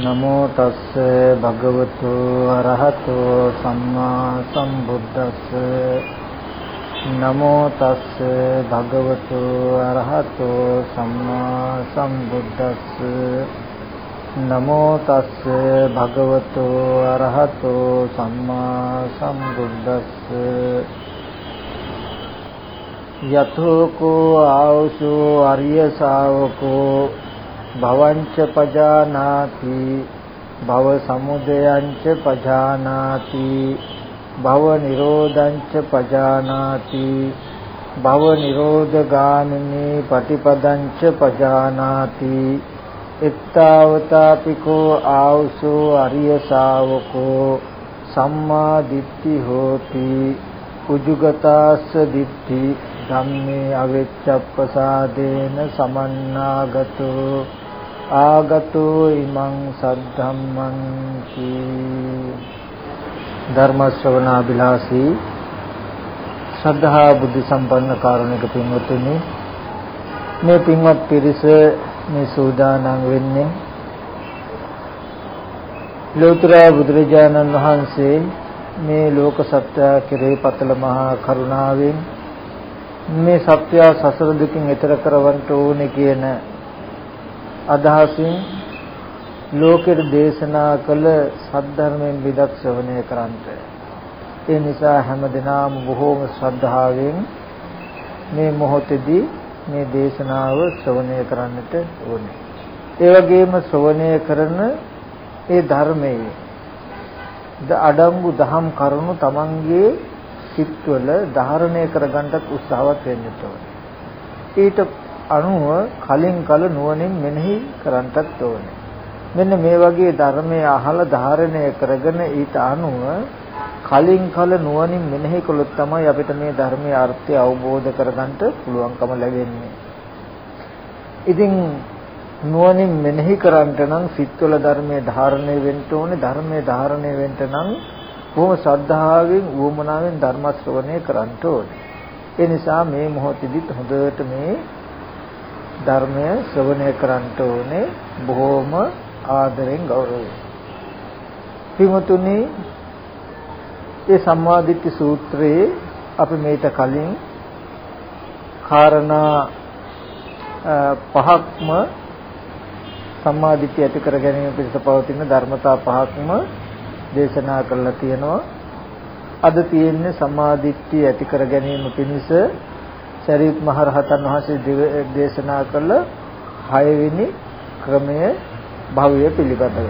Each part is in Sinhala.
නමෝ තස්ස භගවතු අරහතෝ සම්මා සම්බුද්දස්ස නමෝ තස්ස භගවතු අරහතෝ සම්මා සම්බුද්දස්ස නමෝ තස්ස භගවතු අරහතෝ සම්මා සම්බුද්දස්ස යතෝ කෝ ආවසෝ අරිය ශාවකෝ භවංච පජානාති භව සමුදයංච පජානාති භව නිරෝධංච පජානාති භව නිරෝධගාමිනී පටිපදංච පජානාති එත්තාවතාපිකෝ ආවසෝ අරිය ශාවකෝ සම්මා දිට්ඨි හෝති උජුගතාස්ස දිට්ඨි ධම්මේ අවෙච්ඡප්පසාදේන සමන්නාගතෝ ආගතෝ ඉමං සද්ධම්මං කී ධර්ම ශ්‍රවණාබිලාසී ශ්‍රද්ධා බුද්ධ සම්පන්න කාරුණික පින්වත්නි, මේ පින්වත් පිරිස මේ සූදානම් වෙන්නේ ලෝතර බුදුරජාණන් වහන්සේ මේ ලෝක සත්‍ය කෙරෙහි පතල මහා කරුණාවෙන් මේ සත්‍ය සසර දුකින් එතර කරවන්න ඕනේ කියන අදහසින් ලෝකෙට දේශනා කළ සද්ධර්මයෙන් විදක් ශ්‍රවණය කරන්ට. ඒ නිසා හැමදෙනාම බොහෝම ශ්‍රද්ධාවෙන් මේ මොහොතේදී මේ දේශනාව ශ්‍රවණය කරන්නට ඕනේ. ඒ වගේම ශ්‍රවණය කරන ඒ ධර්මයේ අඩංගු දහම් කරුණු තමන්ගේ සිත්වල ධාරණය කරගන්නත් උත්සාහවත් වෙන්න ඕනේ. ඊට අනුව කලින් කල නුවණින් මෙනෙහි කරන්නත් ඕනේ. මෙන්න මේ වගේ ධර්මයේ අහලා ධාරණය කරගෙන ඊට අනුව කලින් කල නුවණින් මෙනෙහි කළොත් තමයි අපිට මේ ධර්මයේ අර්ථය අවබෝධ කරගන්න පුළුවන්කම ලැබෙන්නේ. ඉතින් නුවණින් මෙනෙහි කරන්ට නම් සිත්වල ධර්මයේ ධාරණය වෙන්න ඕනේ. ධර්මයේ ධාරණය වෙන්න නම් බොහොම ශ්‍රද්ධාවෙන් උවමනාවෙන් ධර්ම ශ්‍රවණය කරන්න ඕනේ. ඒ නිසා මේ මොහොතේදීත් හොඳට මේ ධර්මය ශ්‍රවණය කරන්න ඕනේ, බොහොම ආදරෙන් ගෞරවයෙන්. පින්වතුනි, මේ සම්මාදිට්ඨි සූත්‍රයේ අපි මේට කලින් කාරණා පහක්ම සම්මාදිට්ඨිය ඇති කර ගැනීම පිණිස පවතින ධර්මතා පහක්ම දේශනා කරලා තියෙනවා. අද තියෙන්නේ සම්මාදිට්ඨිය ඇති කර ගැනීම පිණිස සරියුත් මහ රහතන් වහන්සේ දේශනා කළ 6 වෙනි ක්‍රමය භවය පිළිබඳව.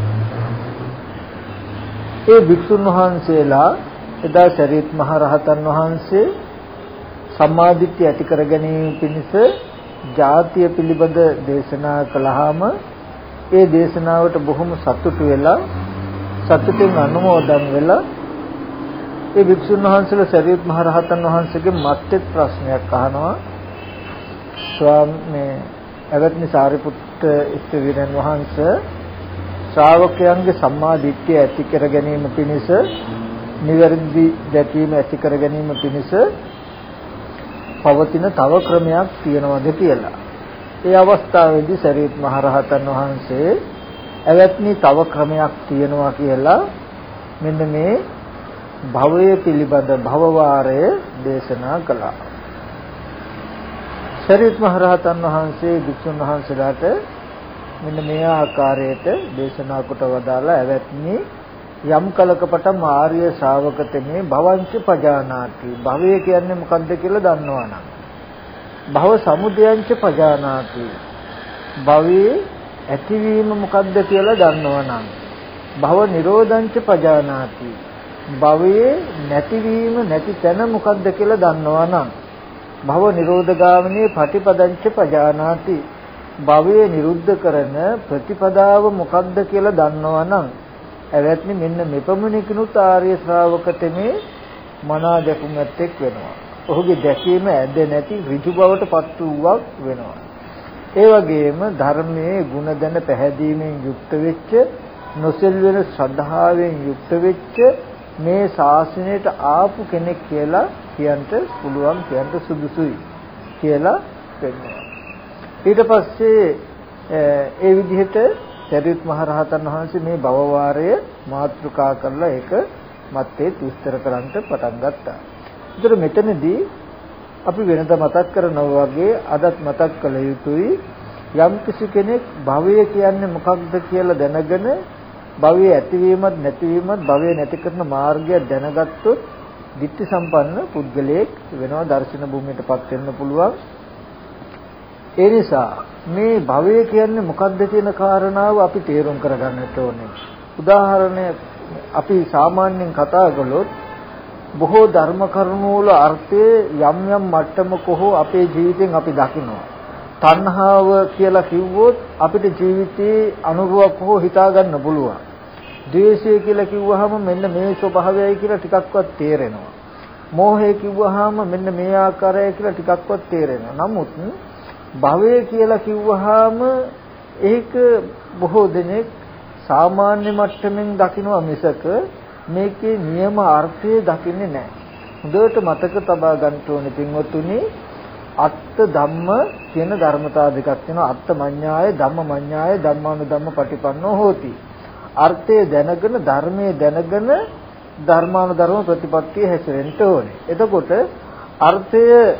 ඒ භික්ෂුන් වහන්සේලා එදා සරියුත් මහ රහතන් වහන්සේ සම්මාදිට්ඨිය ඇති කර ගැනීම පිණිස ජාතිය පිළිබඳ දේශනා කළාම ඒ දේශනාවට බොහොම සතුටු වෙලා සතුටින් අනුමෝදන් වෙලා ඒ භික්ෂුන් වහන්සේලා සරියුත් මහ රහතන් වහන්සේගේ මත්තේ ප්‍රශ්නයක් අහනවා. ස්වාමී එවත්නි සාරිපුත්ත ඉස්තවිරන් වහන්සේ ශ්‍රාවකයන්ගේ සම්මා දිට්ඨිය ඇති කර ගැනීම පිණිස නිවැරදි දැකීම ඇති කර ගැනීම පිණිස පවතින තව ක්‍රමයක් තියෙනවද කියලා. ඒ අවස්ථාවේදී සරියුත් මහ රහතන් වහන්සේ එවත්නි තව ක්‍රමයක් තියෙනවා කියලා මෙන්න මේ භවය පිළිබඳ භවවාරය දේශනා කළා. සරියුත් මහ රහතන් වහන්සේ භික්ෂුන් වහන්සේලාට මෙන්න මේ ආකාරයට දේශනා කොට වදාලා එවත්නි යම් කලක පටන් ආර්ය ශ්‍රාවක තෙමේ භවංච පජානාති, භවය කියන්නේ මොකක්ද කියලා දන්නවනම්, භව සමුදයංච පජානාති, භවයේ ඇතිවීම මොකක්ද කියලා දන්නවනම්, භව නිරෝධංච පජානාති, භවයේ නැතිවීම නැති තැන මොකක්ද කියලා දන්නවනම්, භව නිරෝධගාමිනී පටිපදංච පජානාති, භවය නිරුද්ධ කරන ප්‍රතිපදාව මොකක්ද කියලා දන්නවනම්, එවත්නි මෙන්න මෙපමණකිනුත් ආර්ය ශ්‍රාවකතමේ මනා දැකුම් ඇත්තෙක් වෙනවා. ඔහුගේ දැකීම ඇද නැති ඍජු බවට පත් වූවක් වෙනවා. ඒ වගේම ධර්මයේ ගුණ දැන පැහැදීමෙන් යුක්ත වෙච්ච, නොසෙල්වෙන ශ්‍රද්ධාවෙන් යුක්ත වෙච්ච මේ ශාසනයට ආපු කෙනෙක් කියලා කියන්න පුළුවන්, කියන්න සුදුසුයි කියලා පෙන්නනවා. ඊට පස්සේ ඒ විදිහට සරියුත් මහ රහතන් වහන්සේ මේ භව වාරය මාතෘකා කරලා ඒක මත්තේ විස්තර කරන්න පටන් ගත්තා. ඒතර මෙතනදී අපි වෙනද මතක් කරනවා වගේ අදත් මතක් කළ යුතුයි යම් කිසි කෙනෙක් භවය කියන්නේ මොකක්ද කියලා දැනගෙන භවයේ ඇතිවීමත් නැතිවීමත් භවයේ නැති කරන මාර්ගය දැනගත්තොත් ditthi සම්පන්න පුද්ගලයෙක් වෙනවා දර්ශන භූමියටපත් වෙන්න පුළුවන්. ඒ නිසා මේ භවය කියන්නේ මොකක්ද කියන කාරණාව අපි තේරුම් කරගන්නට ඕනේ. උදාහරණයක් අපි සාමාන්‍යයෙන් කතා කළොත් බොහෝ ධර්ම කරුණු වල අර්ථය යම් යම් මට්ටමක හෝ අපේ ජීවිතෙන් අපි දකිනවා. තණ්හාව කියලා කිව්වොත් අපිට ජීවිතේ අනුරුවක් හෝ හිතා ගන්න පුළුවන්. ද්වේෂය කියලා කිව්වහම මෙන්න මේ ස්වභාවයයි කියලා ටිකක්වත් තේරෙනවා. මෝහය කිව්වහම මෙන්න මේ ආකාරයයි කියලා ටිකක්වත් තේරෙනවා. නමුත් භවය කියලා කිව්වහම ඒක බොහෝ දෙනෙක් සාමාන්‍ය මට්ටමින් දකිනවා මිසක මේකේ නියම අර්ථය දකින්නේ නැහැ. හොඳට මතක තබා ගන්න ඕනේ පින්වත්තුනි අත්ත ධම්ම කියන ධර්මතාව දෙකක් තියෙනවා. අත්ත මඤ්ඤාය ධම්ම මඤ්ඤාය ධම්මානුධම්ම පටිපන්නෝ හෝති. අර්ථය දැනගෙන ධර්මයේ දැනගෙන ධර්මානුධර්ම ප්‍රතිපත්තිය හැසිරෙන්න ඕනේ. එතකොට අර්ථය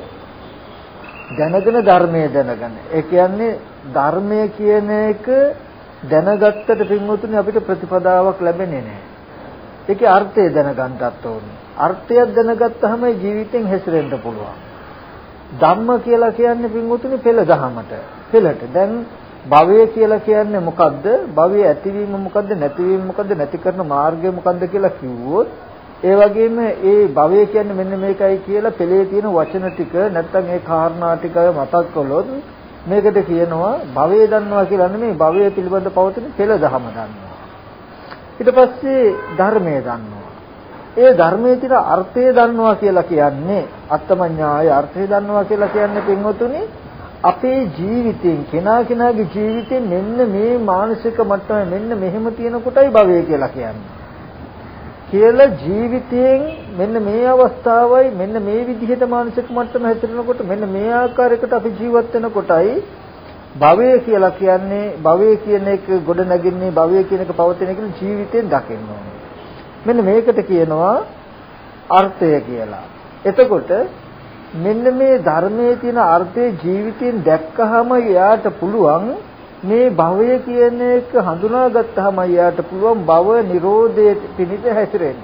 දැනගෙන ධර්මයේ දැනගෙන. ඒ කියන්නේ ධර්මය කියන එක දැනගත්තට පින්වතුනි අපිට ප්‍රතිපදාවක් ලැබෙන්නේ නැහැ. ඒකේ අර්ථය දැනගන්නත් ඕනේ. අර්ථයක් දැනගත්තාම ජීවිතෙන් හැසිරෙන්න පුළුවන්. ධම්ම කියලා කියන්නේ පින්වතුනි පෙළ දහමට. පෙළට. දැන් භවය කියලා කියන්නේ මොකද්ද? භවයේ ඇතිවීම මොකද්ද? නැතිවීම මොකද්ද? නැති කරන මාර්ගය මොකද්ද කියලා කිව්වොත් ඒ වගේම ඒ භවය කියන්නේ මෙන්න මේකයි කියලා පෙළේ තියෙන වචන ටික නැත්තම් ඒ කාරණා ටික මතක් කළොත් මේකට කියනවා භවය දන්නවා කියලා නෙමෙයි භවය පිළිබඳ පවතින පෙළ දහම දන්නවා. ඊට පස්සේ ධර්මය දන්නවා. ඒ ධර්මයේ තියෙන අර්ථය දන්නවා කියලා කියන්නේ අත්තමඤ්ඤාය අර්ථය දන්නවා කියලා කියන්නේ පින්වතුනි අපේ ජීවිතෙන් කෙනාගේ ජීවිතෙන් මෙන්න මේ මානසික මට්ටම මෙන්න මෙහෙම තියෙන කොටයි භවය කියලා කියන්නේ. කියලා ජීවිතයෙන් මෙන්න මේ අවස්ථාවයි මෙන්න මේ විදිහට මානසික මට්ටම හැදෙනකොට මෙන්න මේ ආකාරයකට අපි ජීවත් වෙන කොටයි භවය කියලා කියන්නේ. භවය කියන එක ගොඩ නැගින්නේ භවය කියන එක පවතින එක ජීවිතයෙන් දකින්න ඕනේ. මෙන්න මේකට කියනවා අර්ථය කියලා. එතකොට මෙන්න මේ ධර්මයේ තියෙන අර්ථය ජීවිතයෙන් දැක්කහම යාට පුළුවන් මේ භවය කියන එක හඳුනාගත්තාම යාට පුළුවන් භව නිරෝධයේ පිණිස හැසිරෙන්න.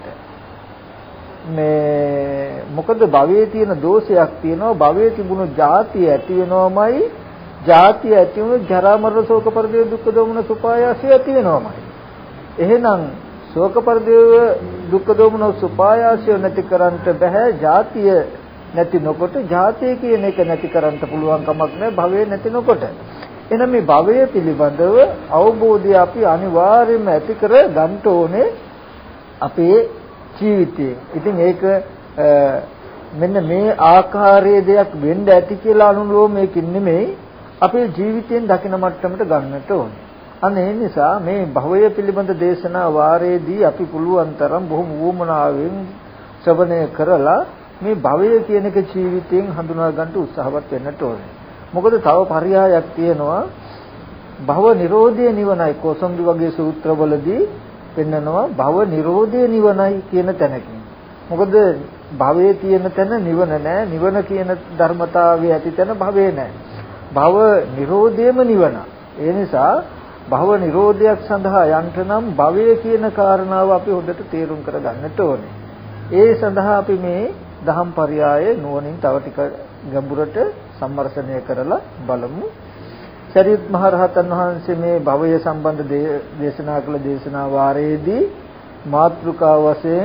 මේ මොකද භවයේ තියෙන දෝෂයක් තියෙනවා. භවයේ තිබුණු ජාතිය ඇති වෙනවමයි. ජාතිය ඇති වුණු ජරා මරණ ශෝක පරිදේව දුක්ඛ දෝමන සුපායාසය ඇති වෙනවමයි. එහෙනම් ශෝක පරිදේව දුක්ඛ දෝමන සුපායාසය නැති කරන්නට බෑ. ජාතිය නැති නොකොට ජාතිය කියන එක නැති කරන්න පුළුවන් කමක් නැහැ භවය නැති නොකොට. එහෙනම් මේ භවය පිළිබඳව අවබෝධය අපි අනිවාර්යයෙන්ම ඇති කර ගන්න ඕනේ අපේ ජීවිතේ. ඉතින් ඒක මෙන්න මේ ආකාරයේ දෙයක් වෙන්න ඇති කියලා අනුලෝමයකින් නෙමෙයි අපේ ජීවිතයෙන් දකින මට්ටමට ගන්නට ඕනේ. අන්න ඒ නිසා මේ භවය පිළිබඳ දේශනා වාරයේදී අපි පුළුවන් තරම් බොහොම වුමනාවෙන් ශ්‍රවණය කරලා මේ භවය කියන එක ජීවිතයෙන් හඳුනා ගන්න උත්සාහවත් වෙන්නට ඕනේ. මොකද තව පරයයක් තියෙනවා භව නිරෝධය නිවනයි කොසොම්බි වගේ සූත්‍රවලදී පෙන්නනවා භව නිරෝධය නිවනයි කියන තැනකින්. මොකද භවයේ තියෙන තැන නිවන නැහැ. නිවන කියන ධර්මතාවයේ ඇති තැන භවය නැහැ. භව නිරෝධයම නිවන. ඒ නිසා භව නිරෝධයක් සඳහා යන්ට නම් භවය කියන කාරණාව අපි හොඳට තේරුම් කරගන්නට ඕනේ. ඒ සඳහා අපි මේ දහම් පරයය නුවණින් තව ටික ගැඹුරට සම්මර්ෂණය කරලා බලමු. සරියුත් මහ රහතන් වහන්සේ මේ භවය සම්බන්ධ දේශනා කළ දේශනා වාරයේදී මාතෘකා වශයෙන්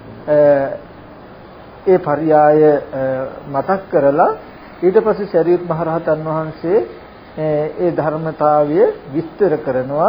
ඒ පරයය මතක් කරලා ඊට පස්සේ සරියුත් මහ රහතන් වහන්සේ ඒ ධර්මතාවය විස්තර කරනවා.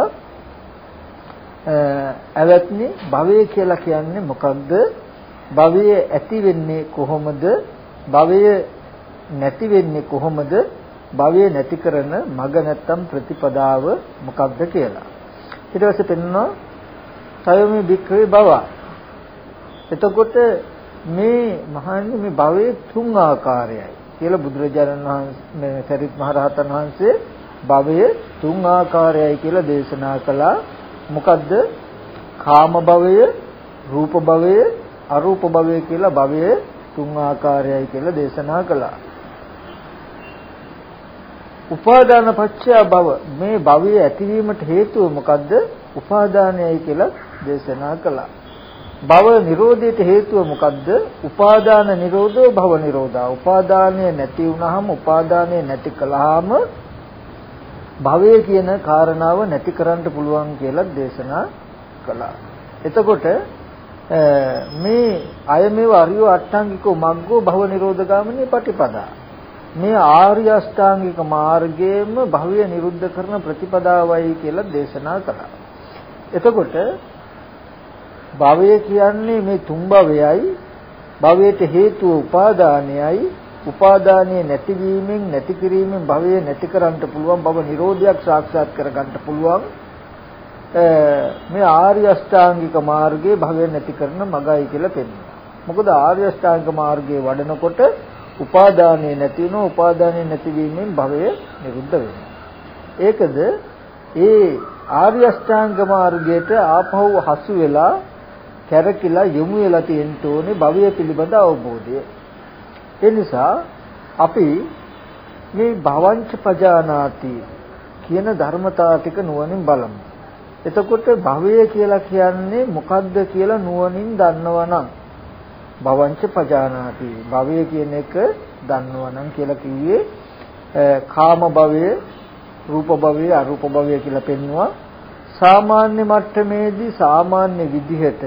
අවත්නි භවය කියලා කියන්නේ මොකක්ද? භවය ඇති වෙන්නේ කොහොමද? භවය නැති වෙන්නේ කොහොමද? භවය නැති කරන මග නැත්තම් ප්‍රතිපදාව මොකක්ද කියලා. ඊට පස්සේ පෙන්නනවා සයෝමි භික්ඛවේ භව. එතකොට මේ මහන්නේ මේ භවයේ තුන් ආකාරයයි කියලා බුදුරජාණන් වහන්සේ සරියුත් මහ රහතන් වහන්සේ භවය තුන් ආකාරයයි කියලා දේශනා කළා. මොකද්ද? කාම භවය, රූප භවය, අරූප භවය කියලා භවය තුන් ආකාරයයි කියලා දේශනා කළා. උපාදාන පත්‍ය භව, මේ භවය ඇතිවීමට හේතුව මොකද්ද? උපාදානයයි කියලා දේශනා කළා. භව නිරෝධයට හේතුව මොකද්ද? උපාදාන නිරෝධෝ භව නිරෝධා. උපාදානය නැති වුනහම, උපාදානය නැති කළාම භවය කියන කාරණාව නැති කරන්න පුළුවන් කියලා දේශනා කළා. එතකොට මේ අයමෙව අරියෝ අට්ඨාංගිකෝ මග්ගෝ භව නිරෝධ ගාමිනී පටිපදා. මේ ආර්ය අෂ්ටාංගික මාර්ගයේම භවය නිරුද්ධ කරන ප්‍රතිපදාවයි කියලා දේශනා කළා. එතකොට භවය කියන්නේ මේ තුන් භවයයි. භවයට හේතුව උපාදානයයි. උපාදානයේ නැතිවීමෙන් නැති කිරීමෙන් භවය නැති කරන්න පුළුවන්, භව නිරෝධයක් සාක්ෂාත් කරගන්න පුළුවන්. මේ ආර්ය අෂ්ටාංගික මාර්ගයේ භවය නැති කරන මගයි කියලා පෙන්නනවා. මොකද ආර්ය අෂ්ටාංගික මාර්ගයේ වඩනකොට උපාදානයේ නැති වෙනවා. උපාදානයේ නැතිවීමෙන් භවය නිරුද්ධ වෙනවා. ඒකද ඒ ආර්ය අෂ්ටාංග මාර්ගයට ආපහු හසු වෙලා කැරකිලා යොමු වෙලා තියෙන්න ඕනේ භවය පිළිබඳ අවබෝධය. ඒ නිසා අපි මේ භවංච පජානාති කියන ධර්මතා ටික නුවණින් බලමු. එතකොට භවය කියලා කියන්නේ මොකද්ද කියලා නුවණින් දන්නවනම් භවංච පජානාති, භවය කියන එක දන්නවනම් කියලා කිව්වේ කාම භවය, රූප භවය, අරූප භවය කියලා පෙන්වුවා. සාමාන්‍ය මට්ටමේදී සාමාන්‍ය විදිහට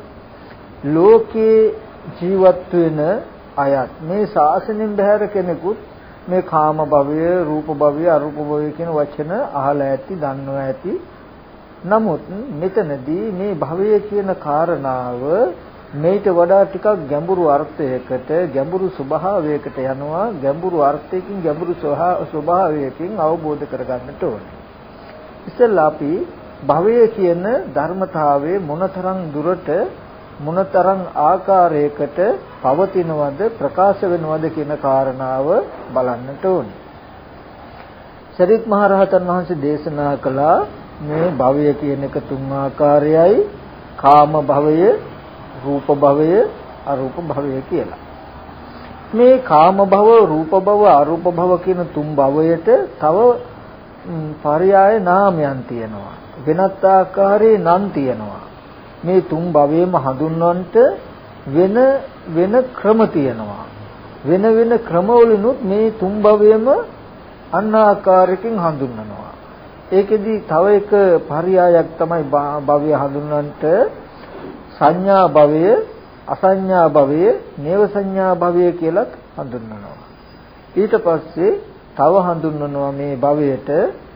ලෝකේ ජීවත් වෙන අයත් මේ ශාසනයෙන් බැහැර කෙනෙකුත් මේ කාම භවය, රූප භවය, අරූප භවය කියන වචන අහලා ඇති, දන්නවා ඇති. නමුත් මෙතනදී මේ භවය කියන කාරණාව මේට වඩා ටිකක් ගැඹුරු අර්ථයකට, ගැඹුරු ස්වභාවයකට යනවා. ගැඹුරු අර්ථයකින්, ගැඹුරු ස්වභාවයකින් අවබෝධ කරගන්නට ඕනේ. ඉතින්ලා අපි භවය කියන ධර්මතාවයේ මොනතරම් දුරට, මොනතරම් ආකාරයකට පවතිනවද, ප්‍රකාශ වෙනවද කියන කාරණාව බලන්නට ඕනේ. සරියුත් මහ රහතන් වහන්සේ දේශනා කළා මේ භවය කියන එක තුන් ආකාරයයි. කාම භවය, රූප භවය, අරූප භවය කියලා. මේ කාම භව, රූප භව, අරූප භව කියන තුන් භවයට තව පర్యాయ නාමයන් තියෙනවා. වෙනත් ආකාරයේ නම් තියෙනවා. මේ තුන් භවයේම හඳුන්වන්නට වෙන ක්‍රම තියෙනවා. වෙන ක්‍රමවලිනුත් මේ තුන් භවයේම අන් ආකාරයකින් හඳුන්වනවා. ඒකෙදි තව එක පర్యాయයක් තමයි භවය හඳුන්වන්නට සංඥා භවය, අසංඥා භවය, නේව සංඥා භවය කියලා හඳුන්වනවා. ඊට පස්සේ තව හඳුන්වනවා මේ භවයට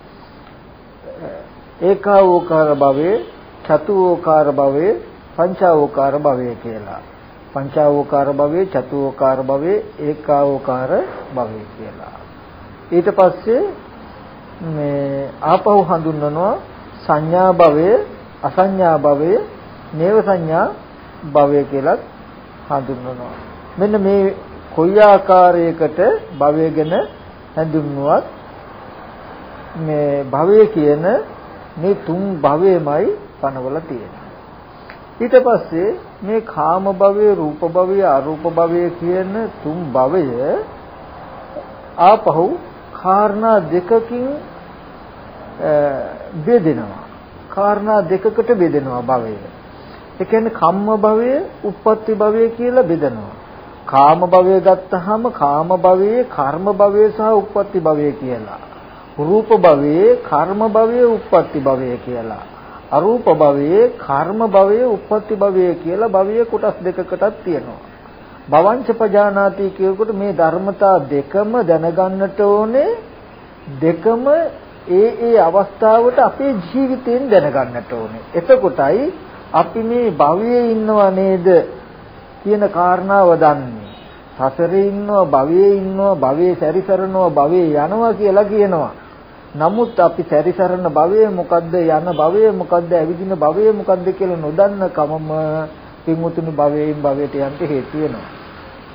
ඒකාවෝකාර භවය, චතුෝකාර භවය, පංචාවෝකාර භවය කියලා. පංචාවෝකාර භවය, චතුෝකාර භවය, ඒකාවෝකාර භවය කියලා. ඊට පස්සේ මේ ආපහු හඳුන්වනවා සංඥා භවය, අසංඥා භවය, නේව සංඥා භවය කියලා හඳුන්වනවා. මෙන්න මේ කොයි ආකාරයකට භවය ගැන හඳුන්වුවත් මේ භවය කියන මේ තුන් භවයමයි පනවලා තියෙන්නේ. ඊට පස්සේ මේ කාම භවය, රූප භවය, අරූප භවය කියන තුන් භවය ආපහු කාරණා දෙකකින් බෙදෙනවා. කාරණා දෙකකට බෙදෙනවා භවය. ඒ කියන්නේ කම්ම භවය, උප්පත්ති භවය කියලා බෙදනවා. කාම භවය ගත්තාම කාම භවයේ කර්ම භවය සහ උප්පත්ති භවය කියලා. රූප භවයේ කර්ම භවය, උප්පත්ති භවය කියලා. අරූප භවයේ කර්ම භවය, උප්පත්ති භවය කියලා භවයේ කොටස් දෙකකටත් තියෙනවා. භවංච පජානාති කියනකොට මේ ධර්මතා දෙකම දැනගන්නට ඕනේ. දෙකම ඒ අවස්ථාවට අපේ ජීවිතයෙන් දැනගන්නට ඕනේ. එතකොටයි අපි මේ භවයේ ඉන්නව නේද කියන කාරණාව දන්නේ. සසරේ ඉන්නවා, භවයේ ඉන්නවා, භවයේ සැරිසරනවා, භවයේ යනවා කියලා කියනවා. නමුත් අපි සැරිසරන භවයේ මොකද්ද, යන භවයේ මොකද්ද, ඇවිදින භවයේ මොකද්ද කියලා නොදන්න කමම පින්වතුනි භවයෙන් භවයට යන්න හේතු වෙනවා.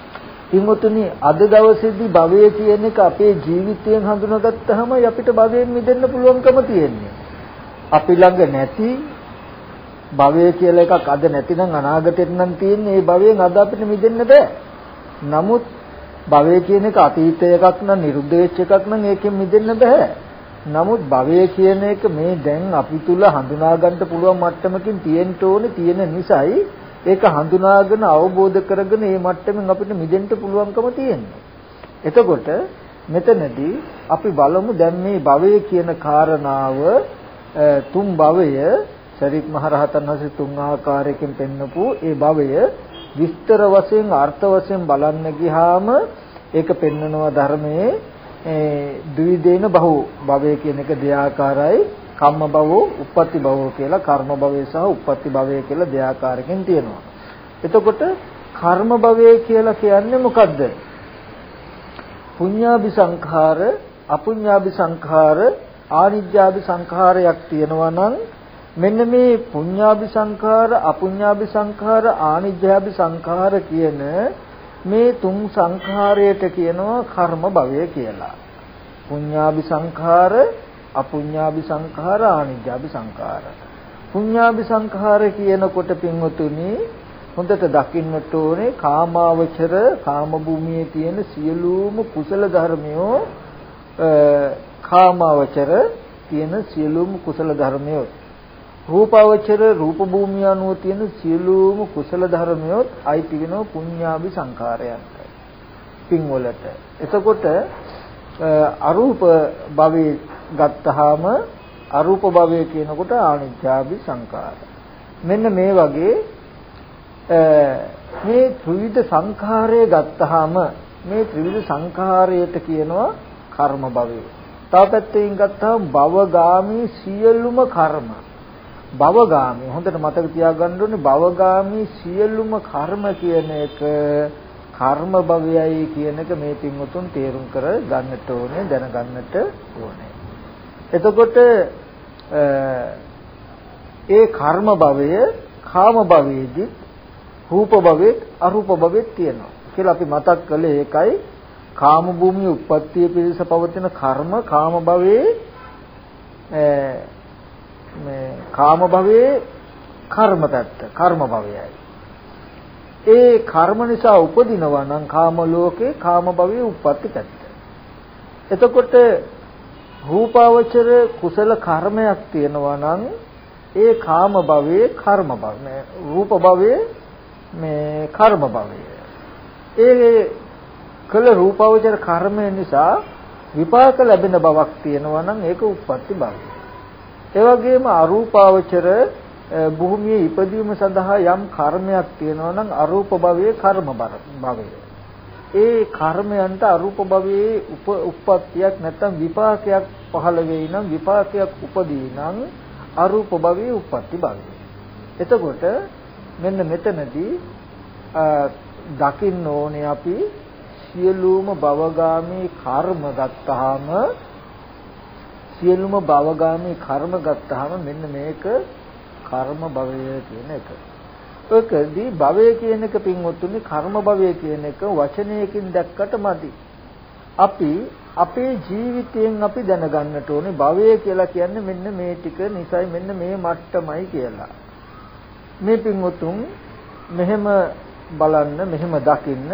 පින්වතුනි අද දවසේදී භවය කියන එක අපේ ජීවිතයෙන් හඳුනාගත්තාම අපිට භවයෙන් මිදෙන්න පුළුවන්කම තියෙන්නේ. අපි ළඟ නැති භවය කියලා එකක් අද නැතිනම් අනාගතෙට නම් තියෙන්නේ. ඒ භවයෙන් අද අපිට මිදෙන්න බෑ. නමුත් භවය කියන එක අතීත එකක් නම් නිරුද්ධ වෙච්ච එකක් නම් ඒකෙන් මිදෙන්න බෑ. නමුත් භවය කියන එක මේ දැන් අපි තුල හඳුනා ගන්න පුළුවන් මට්ටමකින් තියෙන්න ඕනේ. තියෙන නිසායි ඒක හඳුනාගෙන අවබෝධ කරගෙන මේ මට්ටමින් අපිට මිදෙන්න පුළුවන්කම තියෙනවා. එතකොට මෙතනදී අපි බලමු දැන් මේ භවය කියන කාරණාව තුන් භවය සරිත් මහරහතන් වහන්සේ තුන් ආකාරයකින් පෙන්නපු ඒ භවය විස්තර වශයෙන් අර්ථ වශයෙන් බලන්න ගියාම ඒක පෙන්නනවා ධර්මයේ ද්විදේන බහු භවය කියන එක දෙආකාරයි. කම්ම භවෝ උප්පත්ති භවෝ කියලා කර්ම භවය සහ උප්පත්ති භවය කියලා දෙආකාරකින් තියෙනවා. එතකොට කර්ම භවය කියලා කියන්නේ මොකද්ද? පුඤ්ඤාභි සංඛාර, අපුඤ්ඤාභි සංඛාර, ආනිජ්ජාභි සංඛාරයක් තියෙනවා නම් මෙන්න මේ පුඤ්ඤාභි සංඛාර, අපුඤ්ඤාභි සංඛාර, ආනිජ්ජාභි සංඛාර කියන මේ තුන් සංඛාරයට කියනවා කර්ම භවය කියලා. පුඤ්ඤාභි සංඛාර, අපුඤ්ඤාභි සංඛාර, ආනිජ්ජාභි සංඛාර. පුඤ්ඤාභි සංඛාර කියනකොට පින්වතුනි හොඳට දකින්නට ඕනේ කාමාවචර කාම භූමියේ තියෙන සියලුම කුසල ධර්මයෝ කාමාවචර තියෙන සියලුම කුසල ධර්මයෝ රූපාවචර රූප භූමිය අනුව තියෙන සියලුම කුසල ධර්මයෝ අයිති වෙනවා පුඤ්ඤාභි සංඛාරයන්ට පින්වලට. එතකොට අරූප භවයේ ගත්තාම අරූප භවය කියනකොට ආනිච්ඡාභි සංඛාර. මෙන්න මේ වගේ මේ ත්‍රිවිධ සංඛාරය ගත්තාම මේ ත්‍රිවිධ සංඛාරයට කියනවා කර්ම භවය. තව පැත්තකින් ගත්තාම භවගාමී සියලුම කර්ම. භවගාමී හොඳට මතක තියාගන්න ඕනේ භවගාමී සියලුම කර්ම කියන එක කර්ම භවයයි කියන එක මේ පින්වතුන් තේරුම් කර ගන්නට ඕනේ දැනගන්නට ඕනේ. එතකොට ඒ කර්ම භවය කාම භවයේදී රූප භවෙත් අරූප භවෙත් තියෙනවා කියලා අපි මතක් කළේ ඒකයි. කාම භූමියේ උප්පත්තිය පිණිස පවතින කර්ම කාම භවයේ මේ කාම භවයේ කර්ම පැත්ත කර්ම භවයයි. ඒ කර්ම නිසා උපදිනවා නම් කාම ලෝකේ කාම භවයේ උප්පත්ති පැත්ත. එතකොට රූපාවචර කුසල කර්මයක් තියෙනවා නම් ඒ කාම භවයේ කර්ම භවය රූප භවයේ මේ කර්ම භවය. ඒ කළ රූපාවචර කර්මය නිසා විපාක ලැබෙන බවක් තියෙනවා නම් ඒක උප්පත්ති භවය. ඒ වගේම අරූපාවචර භූමියේ ඉපදීම සඳහා යම් කර්මයක් තියෙනවා නම් අරූප භවයේ කර්ම භවය. ඒ කර්මයන්ට අරූප භවයේ උප්පත්තියක් නැත්නම් විපාකයක් පහළ වෙයි නම් විපාකයක් උපදී නම් අරූප භවයේ උප්පත්ති භවය. එතකොට මෙන්න මෙතනදී දකින්න ඕනේ අපි සියලුම භවගාමී කර්ම ගත්තාම සියලුම භවගාමී කර්ම ගත්තාම මෙන්න මේක කර්ම භවය කියන එක. ඒකදී භවය කියන එක පින්වත්තුනි කර්ම භවය කියන එක වචනයකින් දැක්කට මදි. අපි අපේ ජීවිතයෙන් අපි දැනගන්නට ඕනේ භවය කියලා කියන්නේ මෙන්න මේ ටික නිසයි මෙන්න මේ මට්ටමයි කියලා. මේ පින්වතුන් මෙහෙම බලන්න මෙහෙම දකින්න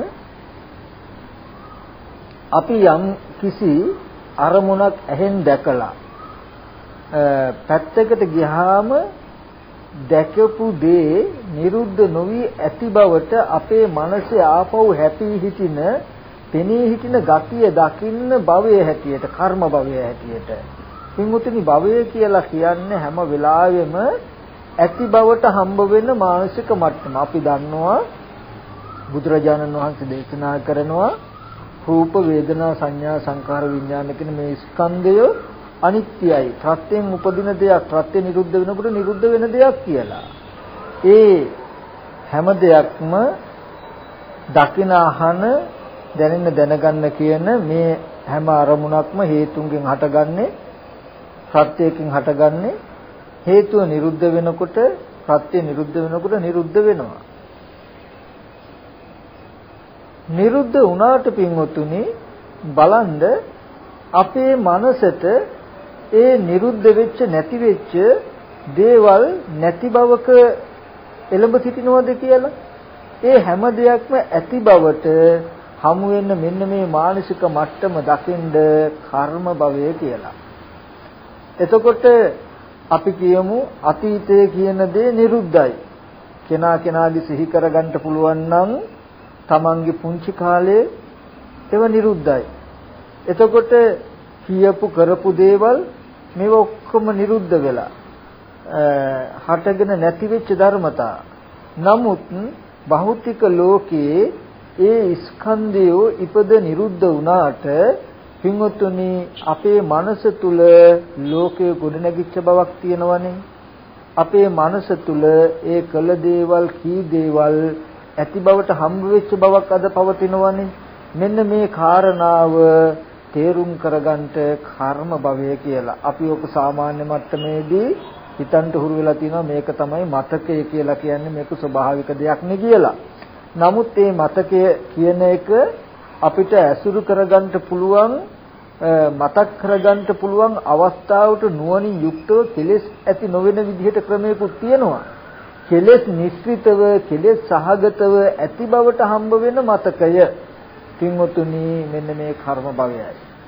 අපි යම් කිසි අරමුණක් ඇහෙන් දැකලා පැත්තකට ගියාම දැකපු දේ නිරුද්ධ නොවි ඇති බවට අපේ මනසේ ආපහු හැපී හිටින පෙනී හිටින ගතිය දකින්න භවයේ හැටියට කර්ම භවයේ හැටියට පින්වතුනි භවය කියලා කියන්නේ හැම වෙලාවෙම ඇති බවට හම්බ වෙන මානසික මට්ටම. අපි දන්නවා බුදුරජාණන් වහන්සේ දේශනා කරනවා රූප වේදනා සංඥා සංකාර විඥාන කියන මේ ස්කන්ධය අනිත්‍යයි. ප්‍රත්‍යයෙන් උපදින දෙයක් ප්‍රත්‍ය නිරුද්ධ වෙනකොට නිරුද්ධ වෙන දෙයක් කියලා. ඒ හැම දෙයක්ම දකින අහන දැනෙන්න දැනගන්න කියන මේ හැම අරමුණක්ම හේතුන්ගෙන් හටගන්නේ ප්‍රත්‍යයෙන් හටගන්නේ හේතුව නිරුද්ධ වෙනකොට ප්‍රත්‍ය නිරුද්ධ වෙනකොට නිරුද්ධ වෙනවා. නිරුද්ධ වුණාට පින්වතුනි බලන්න අපේ මනසට ඒ නිරුද්ධ වෙච්ච නැති වෙච්ච දේවල් නැති බවක එළඹ සිටිනවද කියලා ඒ හැම දෙයක්ම ඇති බවට හමු වෙන්න මෙන්න මේ මානසික මට්ටම දකින්ද කර්ම භවය කියලා. එතකොට අපි කියමු අතීතය කියන දේ නිරුද්ධයි. කෙනාගේ සිහි කරගන්න පුළුවන් නම් තමන්ගේ පුංචි කාලේ ඒව නිරුද්ධයි. එතකොට කියපු කරපු දේවල් මේව ඔක්කොම නිරුද්ධ වෙලා හටගෙන නැති වෙච්ච ධර්මතා. නමුත් භෞතික ලෝකයේ ඒ ස්කන්ධය ඉපද නිරුද්ධ වුණාට පින්වතුනි අපේ මනස තුල ලෝකයේ ගොඩනැගිච්ච බවක් තියෙනවනේ. අපේ මනස තුල ඒ කළ දේවල් කී දේවල් ඇති බවට හම්බ වෙච්ච බවක් අද පවතිනවනේ. මෙන්න මේ කාරණාව තේරුම් කරගන්නට කර්ම භවය කියලා. අපි ඔක සාමාන්‍ය මට්ටමේදී හිතන්ට හුරු වෙලා තියෙනවා මේක තමයි මතකය කියලා කියන්නේ මේක ස්වභාවික දෙයක් නේ කියලා. නමුත් මේ මතකය කියන එක අපිට ඇසුරු කරගන්න පුළුවන් මතක් කරගන්න පුළුවන් අවස්ථාවට නුවණින් යුක්තව කෙලෙස් ඇති නොවන විදිහට ක්‍රමයකුත් තියෙනවා. කෙලෙස් නිස්සිතව කෙලෙස් සහගතව ඇති බවට හම්බ වෙන මතකය පින්වතුනි මෙන්න මේ කර්ම භවයයි.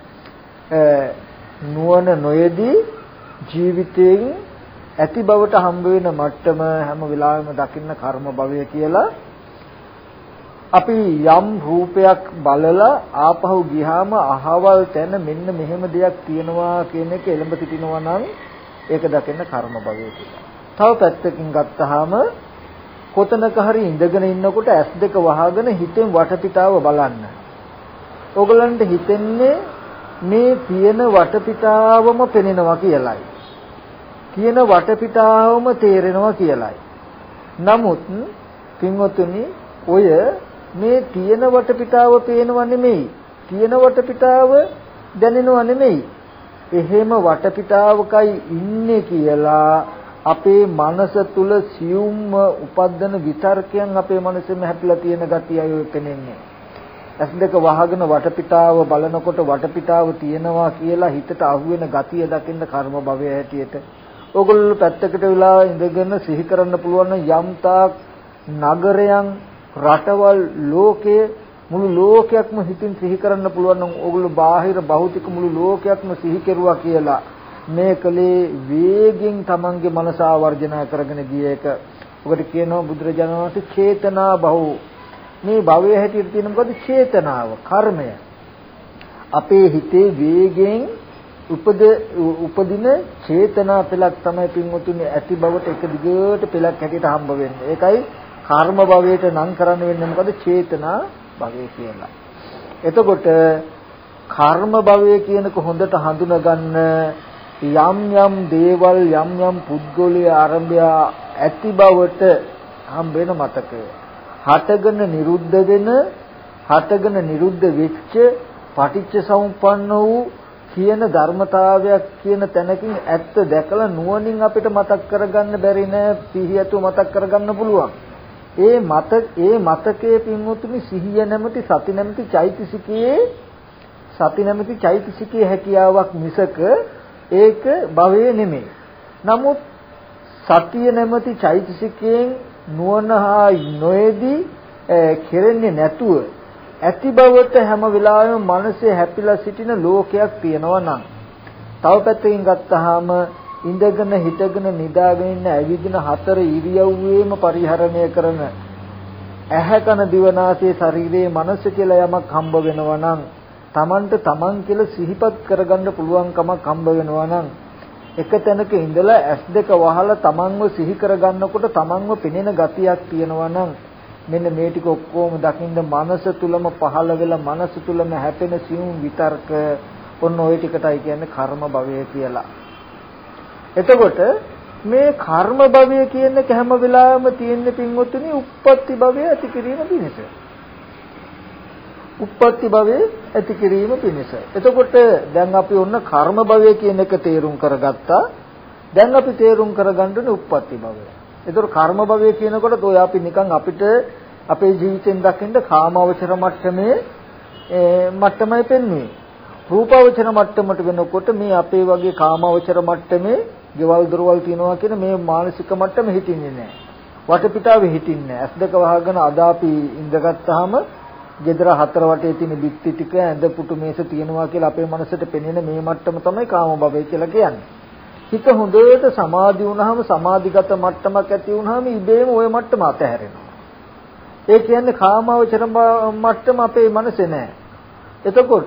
නුවණ නොයේදී ජීවිතයෙන් ඇති බවට හම්බ වෙන මට්ටම හැම වෙලාවෙම දකින්න කර්ම භවය කියලා. අපි යම් රූපයක් බලලා ආපහු ගියාම අහවල් තැන මෙන්න මෙහෙම දෙයක් තියෙනවා කියන එක එළඹ සිටිනවා නම් ඒක දකින්න කර්ම භවය කියලා. තව පැත්තකින් ගත්තාම කොතනක හරි ඉඳගෙන ඉන්නකොට ඇස් දෙක වහගෙන හිතෙන් වටපිටාව බලන්න. ඕගලන්ට හිතෙන්නේ මේ තියෙන වටපිටාවම පෙනෙනවා කියලයි. තියෙන වටපිටාවම තේරෙනවා කියලයි. නමුත් පින්වතුනි ඔය මේ තියෙන වටපිටාව පේනව නෙමෙයි. තියෙන වටපිටාව දැනෙනව නෙමෙයි. එහෙම වටපිටාවකයි ඉන්නේ කියලා අපේ මනස තුල සියුම්ම උපද්දන විතර්කයන් අපේ මනසෙම හැපිලා තියෙන ගතියයි ඔය පෙනෙන්නේ. ඇස් දෙක වහගෙන වටපිටාව බලනකොට වටපිටාව තියෙනවා කියලා හිතට අහුවෙන ගතිය දකින්න කර්ම භවය හැටියට. ඕගොල්ලෝ පැත්තකට වෙලා ඉඳගෙන සිහි කරන්න පුළුවන් යම් තාක් නගරයන් රටවල් ලෝකයේ මුළු ලෝකයක්ම හිතින් සිහි කරන්න පුළුවන් නම් ඕගොල්ලෝ බාහිර භෞතික මුළු ලෝකයක්ම සිහි කෙරුවා කියලා මේ කලේ වේගෙන් තමන්ගේ මනස ආවර්ජන කරගෙන ගිය එක. ඔකට කියනවා බුදුරජාණන් වහන්සේ චේතනා බහු. මේ භවයේ හැටියට තියෙන මොකද චේතනාව, කර්මය. අපේ හිතේ වේගෙන් උපදින චේතනා පෙළක් තමයි පින්වතුනි ඇති බවට එක දිගට පෙළක් හැටියට හම්බ වෙන්නේ. ඒකයි කර්ම භවයට නම් කරන්න වෙන්නේ මොකද චේතනා භවය කියලා. එතකොට කර්ම භවය කියනක හොඳට හඳුනගන්න යම් යම් දේවල් යම් යම් පුද්ගලයේ ආරම්භය ඇති බවට හම්බ වෙන මතකය. හටගෙන නිරුද්ධ වෙන හටගෙන නිරුද්ධ වෙච්ච පටිච්ච සමුප්පන්න වූ කියන ධර්මතාවයක් කියන තැනකින් ඇත්ත දැකලා නුවණින් අපිට මතක් කරගන්න බැරි නෑ සිහියතු මතක් කරගන්න පුළුවන්. ඒ මතකයේ පින්වතුනි සිහිය නැමැති සති නැමැති චෛතසිකයේ හැකියාවක් මිසක ඒක භවයේ නෙමෙයි. නමුත් සතිය නැමැති චෛතසිකයෙන් නුවණ හා නොයේදී කෙරෙන්නේ නැතුව ඇති බවට හැම වෙලාවෙම මනසේ හැපිලා සිටින ලෝකයක් තියෙනවා නම් තව පැත්තකින් ගත්තාම ඉඳගෙන හිටගෙන නිදාගෙන ඉන්න ඇවිදින හතර ඉරියව්වේම පරිහරණය කරන ඇහැ කන දිව නාසය ශරීරයේ මනස කියලා යමක් හම්බ වෙනවා නම් Tamanට Taman කියලා සිහිපත් කරගන්න පුළුවන් කමක් හම්බ වෙනවා නම් එක තැනක ඉඳලා ඇස් දෙක වහලා Tamanව සිහි කරගන්නකොට Tamanව පෙනෙන ගතියක් තියෙනවා නම් මෙන්න මේ ටික ඔක්කොම දකින්න මනස තුලම පහළ වෙලා මනස තුලම හැපෙන සියුම් විතර්ක ඔන්න ওই ටිකටයි කියන්නේ කර්ම භවය කියලා. එතකොට මේ කර්ම භවය කියන එක හැම වෙලාවෙම තියෙන පින්වතුනි උප්පත්ති භවය ඇති කිරීම පිණිස. උප්පත්ති භවය ඇති කිරීම පිණිස. එතකොට දැන් අපි ඔන්න කර්ම භවය කියන එක තේරුම් කරගත්තා. දැන් අපි තේරුම් කරගන්න උප්පත්ති භවය. ඒතර කර්ම භවය කියනකොට ඔය අපි නිකන් අපිට අපේ ජීවිතෙන් දකින්න කාමාවචර මට්ටමේ මට්ටමයි පෙන්වන්නේ. රූපාවචර මට්ටමට වෙනකොට මේ අපේ වගේ කාමාවචර මට්ටමේ ගෙවල් දොරවල් තියනවා කියන මේ මානසික මට්ටම හිටින්නේ නැහැ. වටපිටාවේ හිටින්නේ නැහැ. ඇස් දෙක වහගෙන අද අපි ඉඳගත්තාම ගෙදර හතර වටේ තියෙන බිත්ති ටික ඇඳ පුටු මේස තියෙනවා කියලා අපේ මනසට පෙනෙන මේ මට්ටම තමයි කාම භවය කියලා කියන්නේ. හිත හොඳට සමාධි වුණාම සමාධිගත මට්ටමක් ඇති වුණාම ඉබේම ওই මට්ටම අතහැරෙනවා. ඒ කියන්නේ කාමාවචර මට්ටම අපේ මනසේ නැහැ. එතකොට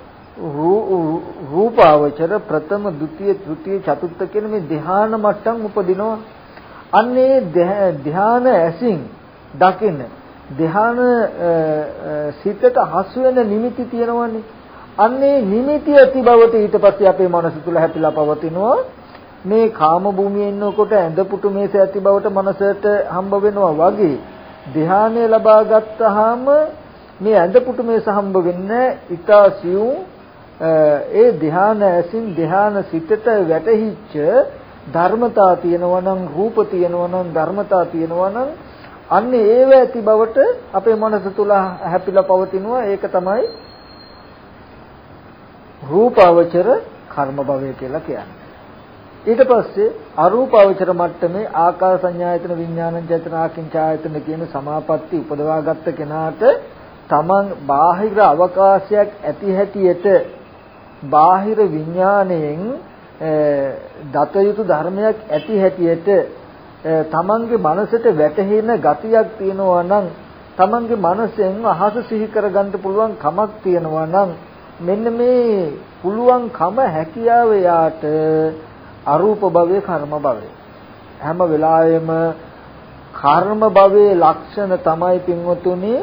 රූපාවචර ප්‍රථම ද්විතීය තෘතීය චතුර්ථ කියන මේ ධ්‍යාන මට්ටම් උපදිනවා. අන්නේ ධ්‍යාන ඇසින් දකින්න ධ්‍යාන සිතට හසු වෙන නිමිති තියෙනවනේ. අන්නේ නිමිති ඇති බවට ඊට පස්සේ අපේ මනස තුල හැපිලා පවතිනවා. මේ කාම භූමියේ ඉන්නකොට ඇඳපුටු මේස ඇති බවට මනසට හම්බ වෙනවා වගේ ධ්‍යානය ලබා ගත්තාම මේ ඇඳපුටු මේස හම්බ වෙන්නේ ඊතාසියුම් ඒ ධ්‍යාන ඇසින් ධ්‍යාන සිතට වැටහිච්ච ධර්මතා තියෙනවා නම් රූප තියෙනවා නම් ධර්මතා තියෙනවා නම් අන්න ඒව ඇති බවට අපේ මනස තුල හැපිලා පවතිනවා. ඒක තමයි රූපාවචර කර්ම භවය කියලා කියන්නේ. ඊට පස්සේ අරූපාවචර මට්ටමේ ආකාර සංඥායතන විඥාන චේතන ආකින්චායතන කියන සමාපatti උපදවාගත්ත කෙනාට තමන් බාහිර අවකාශයක් ඇති හැටියට බාහිර විඥාණයෙන් දත යුතු ධර්මයක් ඇති හැටියට තමන්ගේ මනසට වැටහෙන ගතියක් තියෙනවා නම් තමන්ගේ මනසෙන් අහස සිහි කරගන්න පුළුවන් කමක් තියෙනවා නම් මෙන්න මේ පුළුවන් කම හැකියාව යාට අරූප භවයේ කර්ම භවයේ හැම වෙලාවෙම කර්ම භවයේ ලක්ෂණ තමයි පින්වතුනි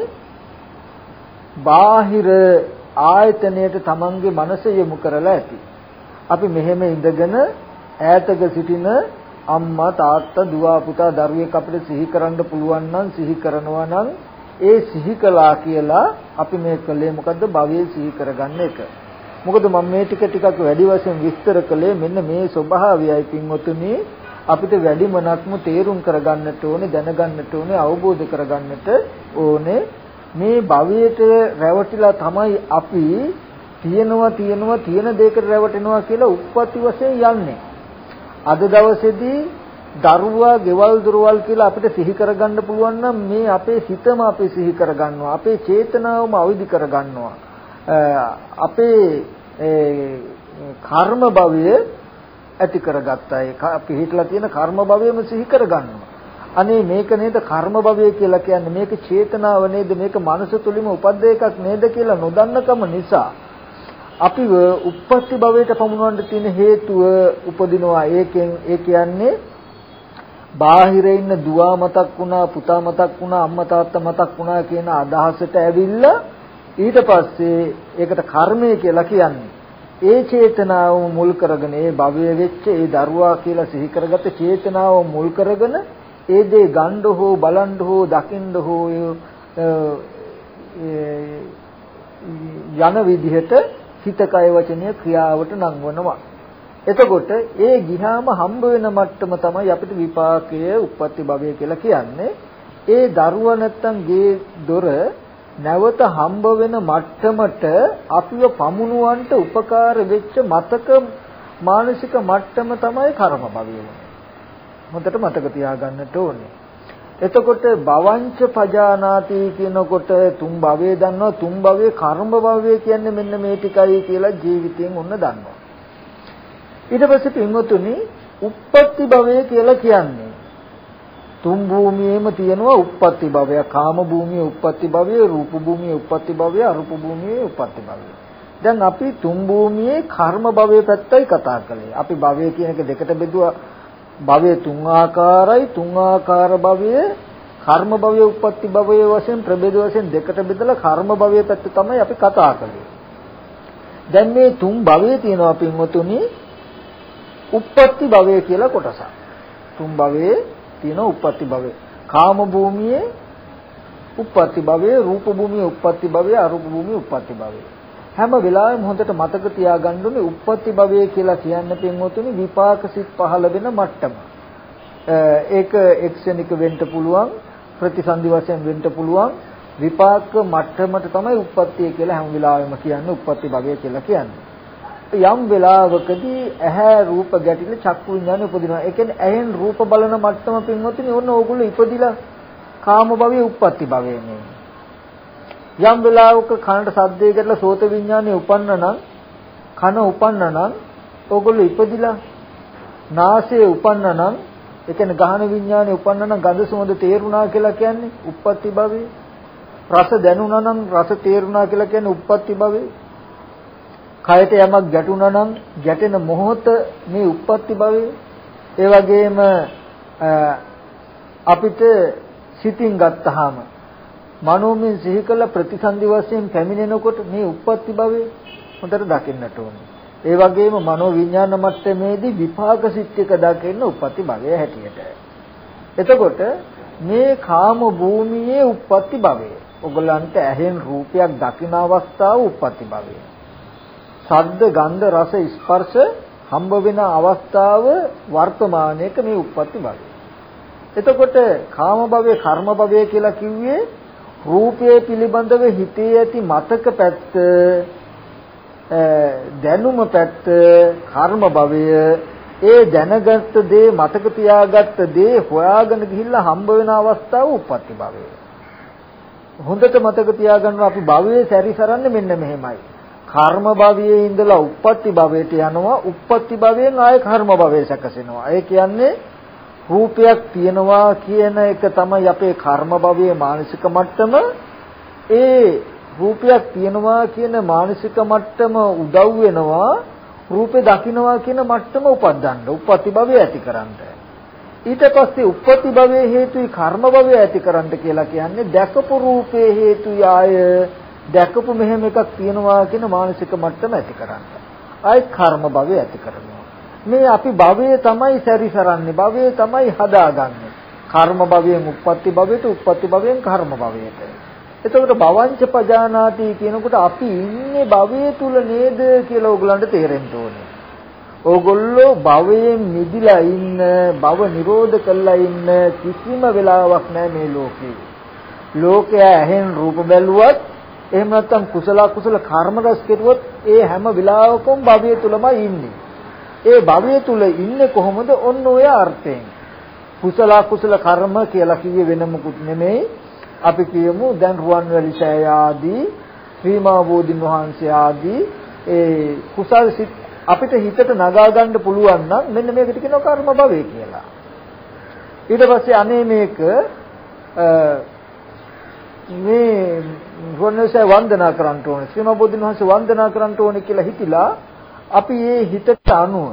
බාහිර ආයතනයට තමන්ගේ මනස යොමු කරලා ඇති. අපි මෙහෙම ඉඳගෙන ඈතක සිටින අම්මා තාත්තා දුව පුතා දරුවෙක් අපිට සිහි කරන්න පුළුවන් නම් සිහි කරනවා නම් ඒ සිහි කළා කියලා අපි මේ කලේ මොකද්ද භවයේ සිහි කරගන්න එක. මොකද මම මේ ටිකක් වැඩි වශයෙන් විස්තර කළේ මෙන්න මේ ස්වභාවයයි පින්වතුනි අපිට වැඩිමනක්ම තේරුම් කරගන්නට ඕනේ දැනගන්නට ඕනේ අවබෝධ කරගන්නට ඕනේ. මේ භවයට රැවටිලා තමයි අපි තියෙන දෙයකට රැවටෙනවා කියලා උප්පත්ති වශයෙන් යන්නේ. අද දවසේදී දරුවා ගෙවල් දොරවල් කියලා අපිට සිහි කරගන්න පුළුවන් නම් මේ අපේ සිතම අපි සිහි කරගන්නවා. අපේ චේතනාවම අවදි කරගන්නවා. අපේ කර්ම භවය ඇති කරගත්තා. ඒ අපි හිතලා තියෙන කර්ම භවයම සිහි කරගන්නවා. අනේ මේක නේද කර්ම භවය කියලා කියන්නේ මේක චේතනාව නේද මේක මනස තුලින්ම උපද්ද එකක් නේද කියලා නොදන්නකම නිසා අපිව උප්පත්ති භවයට පමුණවන්න තියෙන හේතුව උපදිනවා. ඒකෙන් ඒ කියන්නේ බාහිරේ ඉන්න දුව මතක් වුණා පුතා මතක් වුණා අම්මා තාත්තා මතක් වුණා කියන අදහසට ඇවිල්ලා ඊට පස්සේ ඒකට කර්මය කියලා කියන්නේ. ඒ චේතනාව මුල් කරගෙන ඒ භවය වෙච්ච ඒ දරුවා කියලා සිහි කරගත්ත චේතනාව මුල් කරගෙන ඒ දේ ගන්න හෝ බලන්න හෝ දකින්න හෝ යන විදිහට හිත කය වචනය ක්‍රියාවට නංවනවා. එතකොට ඒ ගිහාම හම්බ වෙන මට්ටම තමයි අපිට විපාකයේ උප්පත්ති භවය කියලා කියන්නේ. ඒ දරුවා නැත්තම් ගේ දොර නැවත හම්බ වෙන මට්ටමට අපිව පමුණුවන්ට උපකාර වෙච්ච මතක මානසික මට්ටම තමයි කර්ම භවය. හොඳට මතක තියාගන්නට ඕනේ. එතකොට භවංච පජානාති කියනකොට තුන් භවයේ දන්නවා තුන් භවයේ කර්ම භවය කියන්නේ මෙන්න මේ ටිකයි කියලා ජීවිතයෙන් ඔන්න දන්නවා. ඊට පස්සේ පින්වතුනි උප්පත්ති භවය කියලා කියන්නේ තුන් භූමියේම තියෙනවා උප්පත්ති භවය. කාම භූමියේ උප්පත්ති භවය, රූප භූමියේ උප්පත්ති භවය, අරූප භූමියේ උප්පත්ති භවය. දැන් අපි තුන් භූමියේ කර්ම භවය පැත්තයි කතා කළේ. අපි භවය කියන එක දෙකට බෙදුවා. භවය තුන් ආකාරයි. තුන් ආකාර භවය කර්ම භවය උප්පත්ති භවය වශයෙන් ප්‍රභේද වශයෙන් දෙකට බෙදලා කර්ම භවය පැත්ත තමයි අපි කතා කළේ. දැන් මේ තුන් භවයේ තියෙනවා පින්වතුනි උප්පත්ති භවය කියලා කොටසක්. තුන් භවයේ තියෙන උප්පත්ති භවය. කාම භූමියේ උප්පත්ති භවය, රූප භූමියේ උප්පත්ති භවය, අරූප භූමියේ උප්පත්ති භවය. හැම වෙලාවෙම හොඳට මතක තියාගන්න ඕනේ උප්පත්ති භවය කියලා කියන්නේ පින්වතුනි විපාක සිත් පහළ වෙන මට්ටම. ඒක එක්සෙනික වෙන්න පුළුවන්, ප්‍රතිසන්දි වශයෙන් වෙන්න පුළුවන් විපාක මට්ටමට තමයි උප්පත්තිය කියලා හැම වෙලාවෙම කියන්නේ උප්පත්ති භවය කියලා කියන්නේ. යම් වෙලාවකදී ඇහැ රූප ගැටිලා චක්කු විඥානෙ උපදිනවා. ඒ කියන්නේ ඇහෙන් රූප බලන මට්ටම පින්වතුනි ඕන ඕගොල්ලෝ ඉපදිලා කාම භවයේ උප්පත්ති භවයේ නේ. යම් වෙලාවක කනට ශබ්දය ගැටලා සෝත විඥානෙ උපන්නනම් කන උපන්නනම් ඕගොල්ලෝ ඉපදිලා නාසයේ උපන්නනම් ඒ කියන්නේ ගහන විඥානෙ උපන්නනම් ගඳ සුවඳ තේරුණා කියලා කියන්නේ උප්පත්ති භවයේ. රස දැනුණා නම් රස තේරුණා කියලා කියන්නේ උප්පත්ති භවයේ. කයට යමක් ගැටුණා නම් ගැටෙන මොහොත මේ උප්පත්ති භවයේ. ඒ වගේම අපිට සිතින් ගත්තාම මනෝමය සිහි කළ ප්‍රතිසන්දි වශයෙන් පැමිණෙනකොට මේ උප්පත්ති භවයේ හොඳට දකින්නට ඕනේ. ඒ වගේම මනෝ විඥාන මට්ටමේදී විපාක සිත් එක දකින්න උප්පත්ති භවය හැටියට. එතකොට මේ කාම භූමියේ උප්පත්ති භවය. ඔයගලන්ට ඇහෙන් රූපයක් දකින අවස්ථාව උප්පත්ති භවය. ශබ්ද, ගන්ධ, රස, ස්පර්ශ හම්බ වෙන අවස්ථාව වර්තමානයේක මේ උප්පත්ති භවය. එතකොට කාම භවය, කර්ම භවය කියලා කිව්වේ රූපයේ පිළිබඳව හිතේ ඇති මතක පැත්ත, දැනුම පැත්ත කර්ම භවය. ඒ දැනගත් දේ, මතක තියාගත්ත දේ හොයාගෙන ගිහිල්ලා හම්බ වෙන අවස්ථාව උප්පත්ති භවය. හොඳට මතක තියාගන්න අපි භවයේ සැරිසරන්නේ මෙන්න මෙහෙමයි. කර්ම භවයේ ඉඳලා උප්පත්ති භවයට යනවා. උප්පත්ති භවයෙන් ආයේ කර්ම භවය සැකසෙනවා. ඒ කියන්නේ රූපයක් තියනවා කියන එක තමයි අපේ කර්ම භවයේ මානසික මට්ටම. ඒ රූපයක් තියනවා කියන මානසික මට්ටම උදව් වෙනවා රූපේ දකින්නවා කියන මට්ටම උපදින්න. උප්පත්ති භවය ඇති කරන්න. ඊට පස්සේ උප්පත්ති භවයේ හේතුයි කර්ම භවය ඇති කරන්න කියලා කියන්නේ දැකපු රූපේ හේතුයි ආය දැකපු මෙහෙම එකක් තියෙනවා කියන මානසික මට්ටම ඇති කරන්න. ආයි කර්ම භවය ඇති කරනවා. මේ අපි භවයේ තමයි සැරිසරන්නේ. භවයේ තමයි හදාගන්නේ. කර්ම භවයෙන් උප්පත්ති භවයට, උප්පත්ති භවයෙන් කර්ම භවයට. එතකොට භවංච පජානාති කියනකොට අපි ඉන්නේ භවයේ තුල නේද කියලා ඕගලන්ට තේරෙන්න ඕනේ. ඕගොල්ලෝ භවයෙන් මිදිලා ඉන්න, භව නිරෝධ කළා ඉන්න කිසිම වෙලාවක් නැහැ මේ ලෝකේ. ලෝකය ඇහෙන් රූප බැලුවත් එහෙම නැත්නම් කුසල කර්ම රැස් කෙරුවොත් ඒ හැම වෙලාවකම භවයේ තුලමයි ඉන්නේ. ඒ භවයේ තුල ඉන්නේ කොහොමද? ඔන්න ඔය අර්ථයෙන්. කුසල කර්ම කියලා කිව්වේ වෙන මොකුත් නෙමෙයි. අපි කියමු දැන් රුවන්වැලි සෑය ආදී ශ්‍රීමා බෝධින් වහන්සේ ආදී ඒ කුසල් සිත් අපිට හිතට නගා ගන්න පුළුවන් නම් මෙන්න මේකට කියනවා කර්ම භවය කියලා. ඊට පස්සේ අනේ මේක මේ රුවන්වැලි සෑය වන්දනා කරන්න ඕනේ, ශ්‍රීමා බෝධින් වහන්සේ වන්දනා කරන්න ඕනේ කියලා හිතිලා අපි මේ හිතට අනුව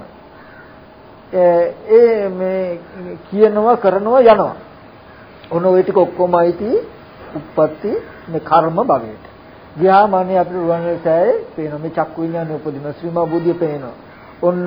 ඒ මේ කියනවා කරනවා යනවා. ඔන්න ඔය ටික ඔක්කොම අයිති උප්පත්ති මේ කර්ම භවයට. ගියාම අනේ අපිට රුවන්වැලි සෑයේ පේන මේ චක්කු විඤ්ඤාණය උපදින ශ්‍රීමා බුද්ධිය පේනවා. ඔන්න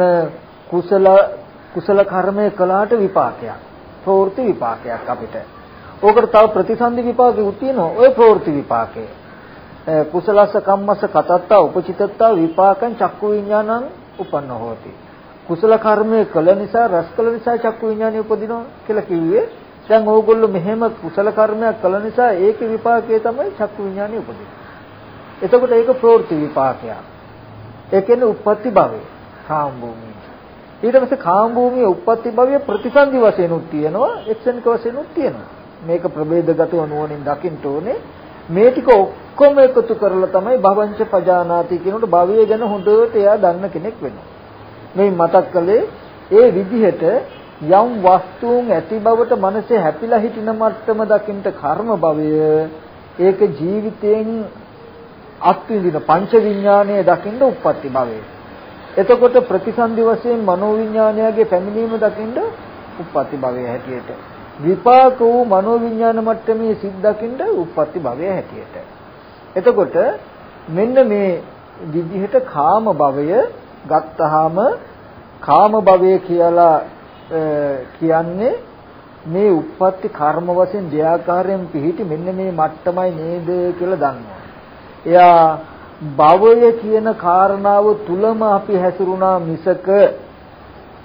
කුසල කර්මයේ කළාට විපාකයක්. ප්‍රවෘත්ති විපාකයක් අපිට. ඕකට තව ප්‍රතිසන්දි විපාකෙකුත් තියෙනවා. ඔය ප්‍රවෘත්ති විපාකය. කුසලස්ස කම්මස්ස කතත්තා උපචිතත්තා විපාකං චක්කු විඤ්ඤාණං උපන්න හෝති. කුසල කර්මයේ කළ නිසා රස කළ නිසා චක්කු විඤ්ඤාණය උපදිනවා කියලා කිව්වේ. දැන් ඕගොල්ලෝ මෙහෙම කුසල කර්මයක් කළ නිසා ඒකේ විපාකය තමයි චක්කු විඤ්ඤාණය උපදින්නේ. එතකොට ඒක ප්‍රවෘත්ති විපාකයක්. ඒ කියන්නේ උප්පත්ති භවය, කාම භූමිය. ඊට පස්සේ කාම භූමියේ උප්පත්ති භවය ප්‍රතිසන්දි වශයෙන් උත් තියෙනවා, එක්සෙනික වශයෙන් උත් තියෙනවා. මේක ප්‍රභේදගතව නුවණින් දකින්න ඕනේ. මේ ටික ඔක්කොම එකතු කරලා තමයි භවංච පජානාති කියනකොට භවය ගැන හොඳට එයා දන්න කෙනෙක් වෙනවා. මේ මතක් කළේ ඒ විදිහට යම් වස්තුන් ඇති බවට මනසේ හැපිලා හිටින මට්ටම දකින්න කර්ම භවය, ඒක ජීවිතයෙන් අත්විඳින පංච විඥානයේ දකින්න උප්පත්ති භවය. එතකොට ප්‍රතිසන්දි වශයෙන් මනෝ විඥානයගේ පැමිණීම දකින්න උප්පත්ති භවය හැටියට. විපාක වූ මනෝ විඥාන මට්ටමේ සිත් දකින්න උප්පත්ති භවය හැටියට. එතකොට මෙන්න මේ විදිහට කාම භවය ගත්තාම කාම භවය කියලා කියන්නේ මේ උප්පත්ති කර්ම වශයෙන් දෙආකාරයෙන් පිහිටි මෙන්න මේ මට්ටමයි නේද කියලා දන්නවා. එයා භවය කියන කාරණාව තුලම අපි හැසිරුණා මිසක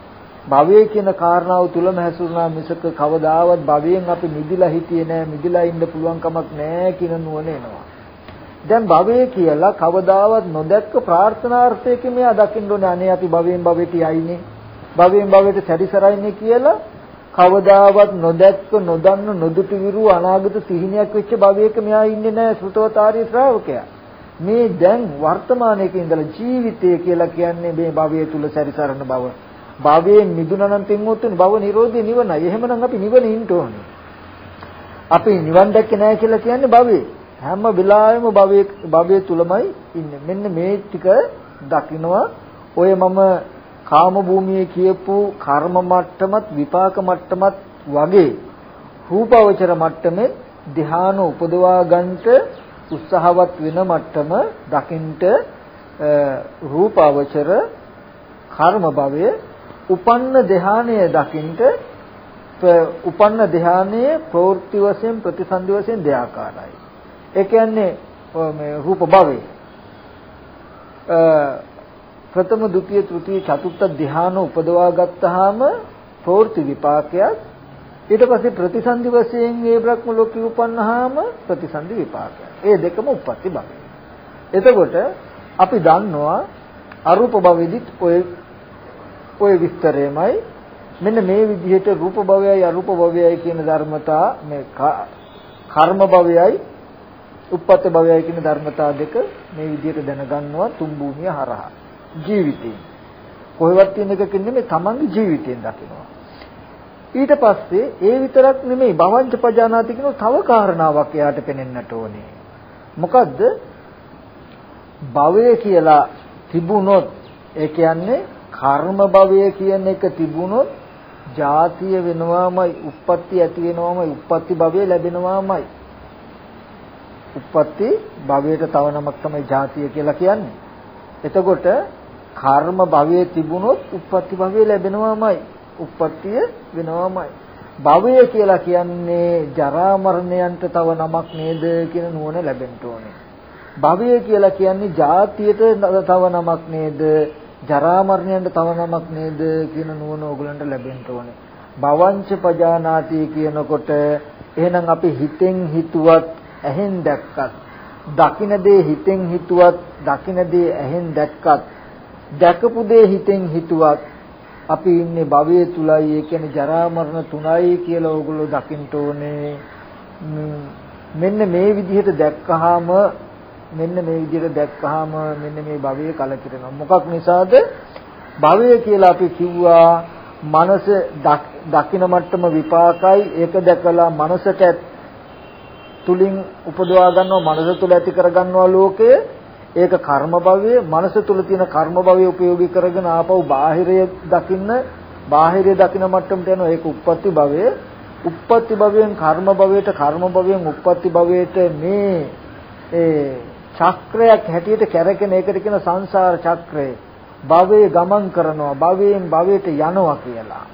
භවයේ කියන කාරණාව තුලම හැසිරුණා මිසක කවදාවත් භවයෙන් අපි මිදිලා හිටියේ නෑ, මිදිලා ඉන්න පුළුවන් කමක් නෑ කියන නුවණ එනවා. දැන් භවය කියලා කවදාවත් නොදැක්ක ප්‍රාර්ථනාර්ථයකින් මෙයා දකින්න ඕනේ. අනේ අපි භවයෙන් භවයට යයිනේ, භවයෙන් භවයට සැරිසරයිනේ කියලා කවදාවත් නොදැක්ක, නොදන්න, නොදුටු විරු අනාගත සිහිනයක් වෙච්ච භවයක මෙයා ඉන්නේ නෑ සෘතවතාරී ශ්‍රාවකයා. මේ දැන් වර්තමානයේ ඉඳලා ජීවිතය කියලා කියන්නේ මේ භවය තුල සැරිසරන බව. භවයෙන් මිදුණා නම් තින්වොත්තුනේ භව නිරෝධය නිවනයි. එහෙමනම් අපි නිවන ඉන්න ඕනේ. අපි නිවන් දැක්කේ නැහැ කියලා කියන්නේ භවයේ. හැම වෙලාවෙම භවයේ තුලමයි ඉන්නේ. මෙන්න මේ ටික දකින්නවා. ඔය මම කාම භූමියේ කියපු කර්ම මට්ටමත් විපාක මට්ටමත් වගේ රූපවචර මට්ටමේ ධ්‍යාන උපදවා ගන්නට උත්සාහවත් වෙන මට්ටම දකින්ට රූපවචර කර්ම භවයේ උපන්න ධ්‍යානය දකින්ට උපන්න ධ්‍යානයේ ප්‍රවෘත්ති වශයෙන් ප්‍රතිසන්දි වශයෙන් දෙආකාරයි. ඒ කියන්නේ මේ රූප භවයේ ප්‍රථම ද්විතීය තෘතීය චතුර්ථ ධ්‍යාන උපදවා ගත්තාම ප්‍රවෘත්ති විපාකයක්. ඊට පස්සේ ප්‍රතිසන්දි වශයෙන් මේ බ්‍රහ්ම ලෝකෙ උපන්නාම ප්‍රතිසන්දි විපාකයක්. ඒ දෙකම උප්පත්ති භවය. එතකොට අපි දන්නවා අරූප භවෙදිත් ඔය විස්තරයමයි. මෙන්න මේ විදිහට රූප භවයයි අරූප භවයයි කියන ධර්මතා මේ කර්ම භවයයි උප්පත්ති භවයයි කියන ධර්මතා දෙක මේ විදිහට දැනගන්නවා තුන් භූමිය හරහා. ජීවිතේ කොහෙවත් තියෙන එකකින් නෙමෙයි තමන්ගේ ජීවිතයෙන් දකිනවා. ඊට පස්සේ ඒ විතරක් නෙමෙයි භවංච පජානාති කියන තව කාරණාවක් එයාට පෙනෙන්නට ඕනේ. මොකද්ද? භවය කියලා තිබුණොත් ඒ කියන්නේ කර්ම භවය කියන එක තිබුණොත් ජාතිය වෙනවාමයි, උප්පත්ති ඇති වෙනවාමයි, උප්පත්ති භවය ලැබෙනවාමයි. උප්පත්ති භවයට තව නමක් තමයි ජාතිය කියලා කියන්නේ. එතකොට කර්ම භවයේ තිබුණොත් උප්පත්ති භවය ලැබෙනවාමයි, උප්පත්තිය වෙනවාමයි. භවය කියලා කියන්නේ ජරා මරණයන්ට තව නමක් නේද කියන නුවණ ලැබෙන්න ඕනේ. භවය කියලා කියන්නේ ජාතියට තව නමක් නේද, ජරා මරණයන්ට තව නමක් නේද කියන නුවණ ඕගලන්ට ලැබෙන්න ඕනේ. භවංච පජානාති කියනකොට එහෙනම් අපි හිතෙන් හිතුවත් ඇහෙන් දැක්කත්, දකින දේ හිතෙන් හිතුවත්, දකින දේ ඇහෙන් දැක්කත්, දැකපු දේ හිතෙන් හිතුවත් අපි ඉන්නේ භවයේ තුලයි. ඒ කියන්නේ ජරා මරණ තුනයි කියලා ඕගොල්ලෝ දකින්න ඕනේ. මෙන්න මේ විදිහට දැක්කහම මෙන්න මේ භවයේ කලකිරෙනවා. මොකක් නිසාද? භවය කියලා අපි කිව්වා මනස දකින මට්ටම විපාකයි. ඒක දැකලා මනසට තුලින් උපදවා ගන්නවා, මනස තුල ඇති කර ගන්නවා ලෝකය. ඒක කර්ම භවයේ. මනස තුල තියෙන කර්ම භවය උපයෝගී කරගෙන ආපහු බාහිරය දකින්න, බාහිරය දකින මට්ටමට යනවා. ඒක උප්පත්ති භවය. උප්පත්ති භවයෙන් කර්ම භවයට, කර්ම භවයෙන් උප්පත්ති භවයට මේ චක්‍රයක් හැටියට කැරකෙන එකට කියන සංසාර චක්‍රය. භවයේ ගමන් කරනවා, භවයෙන් භවයට යනවා කියලා.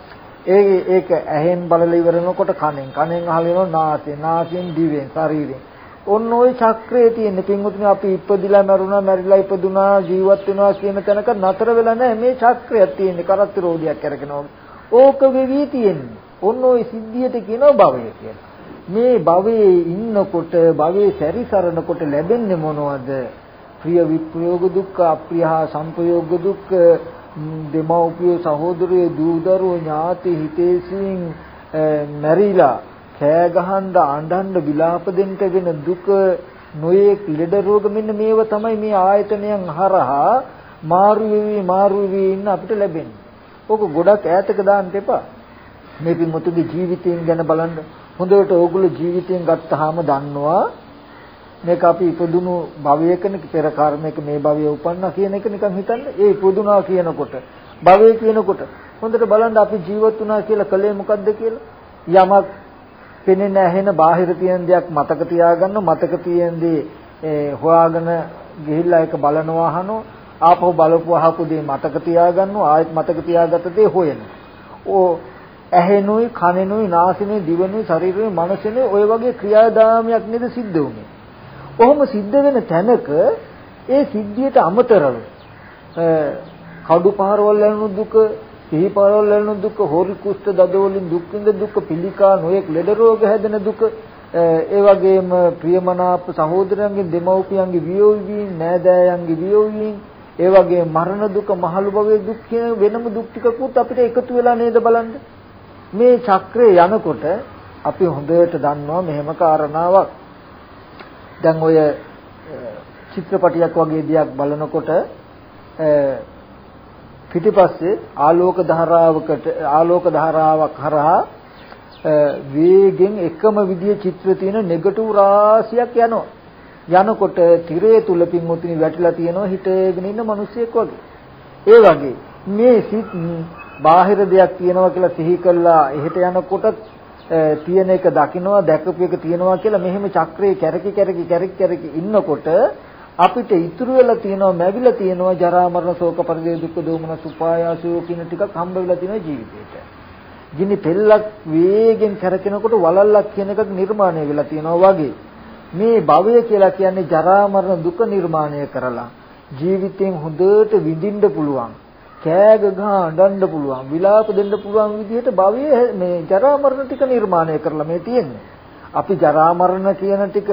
ඒක ඇහෙන් බලලා ඉවරනකොට කනෙන්, කනෙන් අහලා නාසයෙන්, නාසයෙන් දිවෙන්, ශරීරයෙන්. ඔන්න ওই චක්‍රයේ තියෙන පින්වතුනි අපි ඉපදිලා මරුණා, මැරිලා ඉපදුනා, ජීවත් වෙනවා කියන තැනක නතර වෙලා නැහැ. මේ චක්‍රයක් තියෙන්නේ කරත් රෝධියක් කරගෙනවා. ඕක වෙවි තියෙන්නේ. ඔන්න ওই සිද්ධියට කියනවා භවය කියලා. මේ භවයේ ඉන්නකොට, භවයේ සැරිසරනකොට ලැබෙන්නේ මොනවද? ප්‍රිය විප්‍රයෝග දුක්ඛ, අප්‍රිය සංපයෝග දුක්ඛ, දෙමව්පිය සහෝදරයෝ දූ දරුවෝ ඥාති හිතේසින් මැරිලා කෑ ගහන්න අඬන්න විලාප දෙන්න වෙන දුක, නොයෙක් ලෙඩ රෝග, මෙන්න මේව තමයි මේ ආයතනයන් හරහා මාරු වෙවි ඉන්න අපිට ලැබෙන්නේ. ඕක ගොඩක් ඈතක දාන්න එපා. මේ පින්මුතුගේ ජීවිතයෙන් ගැන බලන්න. හොඳට ඕගොල්ලෝ ජීවිතයෙන් ගත්තාම දන්නවා මේක අපි ඉපදුණු භවයකන පෙර කර්මයක මේ භවය උපන්නා කියන එක නිකන් හිතන්න. ඒ ඉපදුණා කියනකොට, භවය කියනකොට හොඳට බලන්න අපි ජීවත් වුණා කියලා කලේ මොකද්ද කියලා. යමක් පෙනෙන ඇහෙන බාහිර තියෙන දෙයක් මතක තියාගන්න, මතක තියෙන දේ හොයාගෙන ගිහිල්ලා ඒක බලනවා, අහනවා, ආපහු බලපුව අහපු දේ මතක තියාගන්නවා, ආයෙත් මතක තියාගත්ත දේ හොයනවා. ඇහෙනුයි, කනෙනුයි, නාසෙනුයි, දිවනුයි, ශරීරෙනුයි, මනසෙනුයි ඔය වගේ ක්‍රියාදාමයක් නේද සිද්ධ වුනේ. කොහොම සිද්ධ වෙන තැනක ඒ සිද්ධියට අමතරව කඩු පාරවල් යන දුක, පිළිපාරවල ලැබෙන දුක, හොරි කුෂ්ඨ දඩවලින් දුක් විඳ දුක, පිළිකා නොයෙක් ලෙඩ රෝග හැදෙන දුක, ඒ වගේම ප්‍රියමනාප සහෝදරයන්ගේ දෙමව්පියන්ගේ වියෝව වීම, නෑදෑයන්ගේ වියෝව වීම, ඒ වගේම මරණ දුක, මහලු භවයේ දුක් කියන වෙනම දුක් ටිකකුත් අපිට එකතු වෙලා නේද බලන්න. මේ චක්‍රේ යනකොට අපි හොඳට දන්නවා මෙහෙම කාරණාවක්. දැන් ඔය චිත්‍රපටියක් වගේ දෙයක් බලනකොට පිටිපස්සේ ආලෝක ධාරාවක් හරහා වේගෙන් එකම විදිය චිත්‍ර තියෙන නෙගටිව් රාශියක් යනවා. යනකොට තිරය තුල පින්මුතුනි වැටිලා තියෙනවා හිටගෙන ඉන්න මිනිස්සෙක් වගේ. ඒ වගේ මේ සිත් බාහිර දෙයක් තියෙනවා කියලා සිහි කළා එහෙට යනකොට තියෙන එක දකින්නවා, දැකපු එක තියෙනවා කියලා මෙහෙම චක්‍රේ කැරකි ඉන්නකොට අපිට ඉතුරු වෙලා තියෙනවා, මැවිලා තියෙනවා ජරා මරණ ශෝක පරිදේ දුක්ඛ දෝමන සුපායාසෝ කියන ටිකක් හම්බ වෙලා තියෙනවා ජීවිතේට. ගිනි පෙල්ලක් වේගෙන් කැරකෙනකොට වලල්ලක් කියන එකක් නිර්මාණය වෙලා තියෙනවා වගේ. මේ භවය කියලා කියන්නේ ජරා මරණ දුක නිර්මාණය කරලා ජීවිතෙන් හොඳට විඳින්න පුළුවන්, කෑග ගහ අඬන්න පුළුවන්, විලාප දෙන්න පුළුවන් විදිහට භවය මේ ජරා මරණ ටික නිර්මාණය කරලා මේ තියෙන්නේ. අපි ජරා මරණ කියන ටික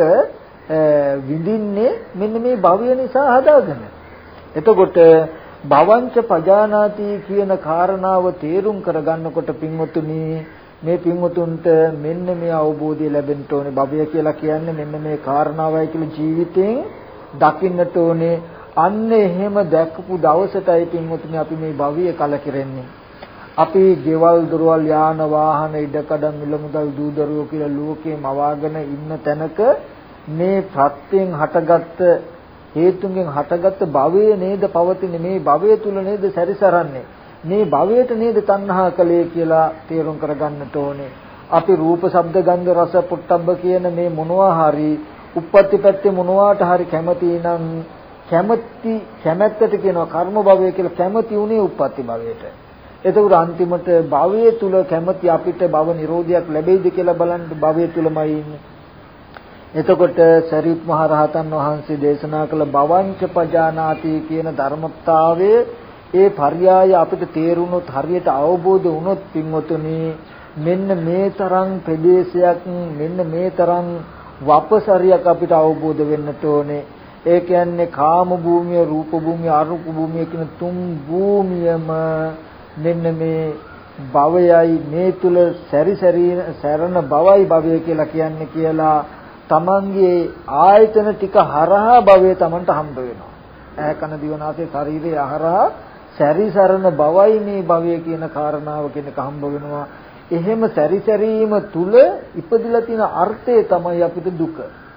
විඳින්නේ මෙන්න මේ භවය නිසා හදාගෙන. එතකොට භවංච පජානාති කියන කාරණාව තේරුම් කරගන්නකොට පින්වතුනි මේ පින්වතුන්ට මෙන්න මේ අවබෝධය ලැබෙන්න ඕනේ. භවය කියලා කියන්නේ මෙන්න මේ කාරණාවයි කියලා ජීවිතෙන් දකින්නට ඕනේ. අන්න එහෙම දැක්කපු දවසටයි පින්වතුනි අපි මේ භවය කලකිරෙන්නේ. අපි ගෙවල් දොරවල් යාන වාහන ඉඩකඩම් මිල මුදල් දූ දරුවෝ කියලා ලෝකේ මවාගෙන ඉන්න තැනක මේ ප්‍රත්‍යයෙන් හටගත්ත හේතුන්ගෙන් හටගත්ත භවය නේද පවතින්නේ, මේ භවය තුල නේද සැරිසරන්නේ, මේ භවයට නේද තණ්හා කලේ කියලා තේරුම් කරගන්නට ඕනේ. අපි රූප ශබ්ද ගන්ධ රස පොට්ටබ්බ කියන මේ මොනවා හරි උප්පත්ති පැත්තේ මොනවාට හරි කැමති නම් කැමැත්තට කියනවා කර්ම භවය කියලා. කැමති උනේ උප්පත්ති භවයට. එතකොට අන්තිමට භවය තුල කැමති අපිට භව නිරෝධයක් ලැබෙයිද කියලා බලන්න භවය තුලමයි ඉන්නේ. එතකොට සරියුත් මහ රහතන් වහන්සේ දේශනා කළ භවංච පජානාති කියන ධර්මතාවය ඒ පర్యాయ අපිට තේරුණොත් හරියට අවබෝධ වුණොත් පින්වතුනි මෙන්න මේ තරම් ප්‍රදේශයක්, මෙන්න මේ තරම් වපසරියක් අපිට අවබෝධ වෙන්නට ඕනේ. ඒ කියන්නේ කාම භූමිය, රූප භූමිය, අරූප භූමිය කියන තුන් භූමියම මෙන්න මේ භවයයි, මේ තුල සැරෙන භවයි භවය කියලා කියන්නේ කියලා තමන්ගේ ආයතන ටික හරහා භවය තමන්ට හම්බ වෙනවා. ඇහැ කන දිව නාසය ශරීරය හරහා සැරිසරන භවයි මේ භවය කියන කාරණාව කෙනෙක් හම්බ වෙනවා. එහෙම සැරිසැරීම තුල ඉපදිලා තියෙන අර්ථය තමයි අපිට දුක.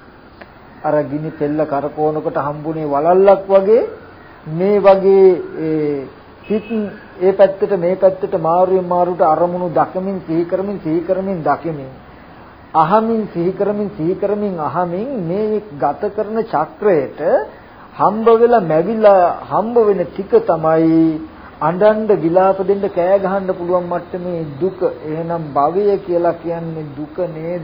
අර ගිනි පෙල්ල කරකවනකොට හම්බුනේ වලල්ලක් වගේ මේ වගේ සිත් ඒ පැත්තට මේ පැත්තට මාරුවෙන් මාරුට අරමුණු දකමින් සිහි කරමින් දකිමින් අහමින් සිහි කරමින් අහමින් මේ ගත කරන චක්‍රයට හම්බ වෙලා මැවිලා හම්බ වෙන ටික තමයි අඬන්න විලාප දෙන්න කෑ ගහන්න පුළුවන් මට්ටමේ දුක. එහෙනම් භවය කියලා කියන්නේ දුක නේද?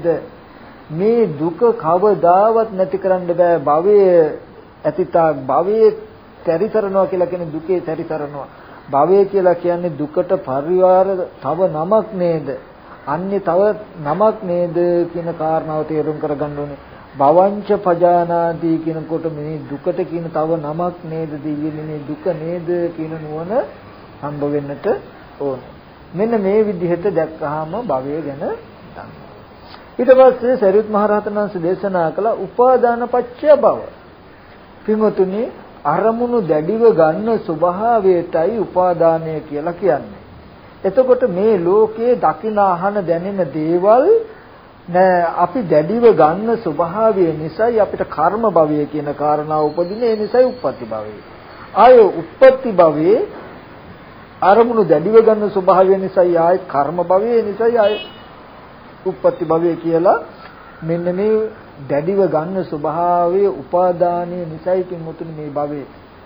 මේ දුක කවදාවත් නැති කරන්න බෑ. භවය ඇතිතා භවයේ සැරිසරනවා කියලා කියන්නේ දුකේ සැරිසරනවා. භවය කියලා කියන්නේ දුකට පරිවාර තව නමක් නේද? අන්නේ තව නමක් නේද කියන කාරණාව තේරුම් කරගන්න ඕනේ. භවංච පජානාති කියනකොට මේ දුකට කියන තව නමක් නේද? දෙවියනේ මේ දුක නේද කියන නුවණ හම්බ වෙන්නට ඕනේ. මෙන්න මේ විදිහට දැක්කහම භවය ගැන දන්නවා. ඊට පස්සේ සරියුත් මහ රහතන් වහන්සේ දේශනා කළ උපාදාන පත්‍ය භව. පින්වතුනි අරමුණු දැඩිව ගන්න ස්වභාවයටයි උපාදානය කියලා කියන්නේ. එතකොට මේ ලෝකයේ දකින අහන දැනෙන දේවල් අපි දැඩිව ගන්න ස්වභාවය නිසායි අපිට කර්ම භවය කියන කාරණාව උපදින්නේ. ඒ නිසායි උප්පත්ති භවය. ආය උප්පත්ති භවයේ අරමුණු දැඩිව ගන්න ස්වභාවය නිසායි ආය කර්ම භවය, නිසායි ආය උප්පත්ති භවය කියලා මෙන්න මේ දැඩිව ගන්න ස්වභාවයේ උපාදානයේ නිසායි කිමුතුනි මේ භවයේ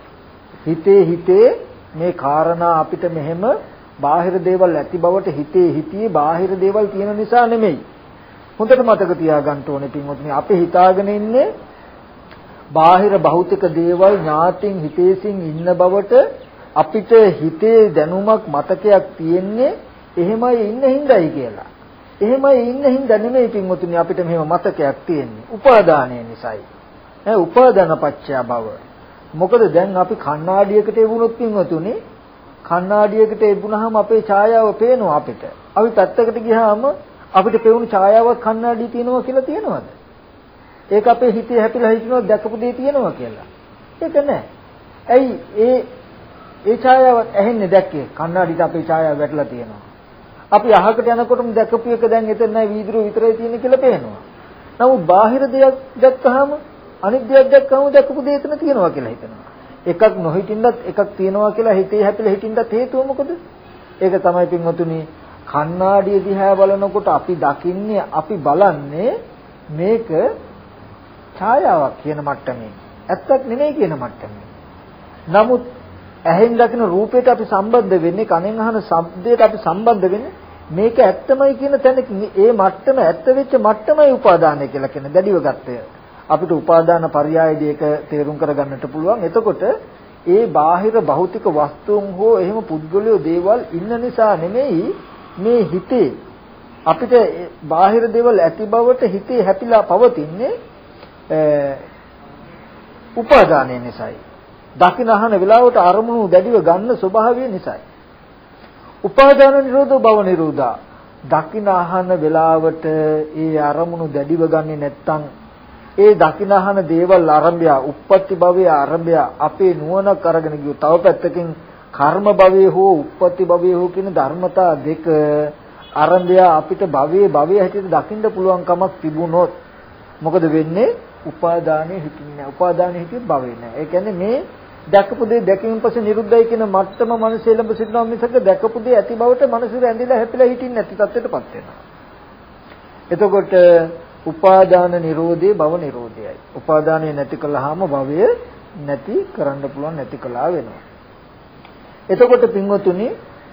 හිතේ මේ කාරණා අපිට මෙහෙම බාහිර දේවල් ඇති බවට හිතියේ බාහිර දේවල් තියෙන නිසා නෙමෙයි. හොඳට මතක තියාගන්න ඕනේ පින්වත්නි, අපි හිතාගෙන ඉන්නේ බාහිර භෞතික දේවල් ඥාතින් හිතේසින් ඉන්න බවට අපිට හිතේ දැනුමක් මතකයක් තියෙන්නේ එහෙමයි ඉන්න හිඳයි කියලා. එහෙමයි ඉන්න හිඳ නෙමෙයි පින්වතුනි අපිට මෙහෙම මතකයක් තියෙන්නේ. උපාදානය නිසායි. උපාදාන පත්‍ය භව. මොකද දැන් අපි කණ්ණාඩියකට එවුනොත් පින්වතුනි කණ්ණාඩියකට එවුනහම අපේ ඡායාව පේනවා අපිට. අපි පැත්තකට ගියාම අපිට පෙවුණු ඡායාවක් කණ්ණාඩිය තියෙනවා කියලා තියෙනවද? ඒක අපේ හිතේ හැපිලා හිටිනවා දැකපු දේ තියෙනවා කියලා. ඒක නෑ. ඇයි ඒ ඡායාව ඇහෙන්නේ දැක්කේ කණ්ණාඩියට අපේ ඡායාව වැටලා තියෙනවා. අපි අහකට යනකොටම දැකපු එක දැන් එතන නෑ වීදුරුව විතරයි තියෙන්නේ කියලා පේනවා. නමුත් බාහිර දෙයක් දැක්කහම අනිත් දෙයක් දැක්කම දැකපු දේ එතන තියෙනවා කියලා හිතනවා. එකක් නොහිටින්නත් එකක් තියෙනවා කියලා හිතේ හැපිලා හිටින්නත් හේතුව මොකද? ඒක තමයි පින්වතුනි කණ්ණාඩිය දිහා බලනකොට අපි දකින්නේ අපි බලන්නේ මේක ඡායාවක් කියන මට්ටමේ. ඇත්තක් නෙමෙයි කියන මට්ටමේ. නමුත් ඇහෙන් දකින රූපයට අපි සම්බන්ධ වෙන්නේ කනෙන් අහන ශබ්දයට අපි සම්බන්ධ වෙන්නේ මේක ඇත්තමයි කියන තැනකින් ඒ මට්ටම ඇත්ත වෙච්ච මට්ටමයි උපාදානය කියලා කියන දැඩිව ගත්තය. අපිට උපාදාන පරයයදී ඒක තේරුම් කරගන්නට පුළුවන්. එතකොට ඒ බාහිර භෞතික වස්තුන් හෝ එහෙම පුද්ගලයෝ දේවල් ඉන්න නිසා නෙමෙයි මේ හිතේ අපිට බාහිර දේවල් ඇති බවට හිතේ හැපිලා පවතින්නේ උපාදානය නිසායි. දකින අහන වෙලාවට අරමුණු දැඩිව ගන්න ස්වභාවය නිසායි. උපාදාන නිරෝධෝ භව නිරෝධා. දකින අහන වෙලාවට ඒ අරමුණු දැඩිව ගන්නේ නැත්තම් ඒ දකින අහන දේවල් ආරම්භය, උප්පත්ති භවයේ ආරම්භය අපේ නුවණක් අරගෙන ගියෝ. තව පැත්තකින් කර්ම භවයේ හෝ උප්පත්ති භවයේ හෝ කියන ධර්මතා දෙක ආරම්භය අපිට භවයේ හැටියට දකින්න පුළුවන් කමක් තිබුණොත් මොකද වෙන්නේ? උපාදානෙ හිතින්නේ නැහැ. උපාදානෙ හිතියොත් භවේ නැහැ. ඒ කියන්නේ මේ දැකපු දේ දැකීමෙන් පස්සේ නිරුද්ධයි කියන මට්ටම මනසේ ළඹ සිටිනවා මිසක දැකපු දේ ඇති බවට මනසේ ඇඳිලා හැපිලා හිටින්නේ නැති තත්ත්වයටපත් වෙනවා. එතකොට උපාදාන නිරෝධේ භව නිරෝධයයි. උපාදානය නැති කළාම භවය නැති කරන්න පුළුවන් නැති කළා වෙනවා. එතකොට පින්වතුනි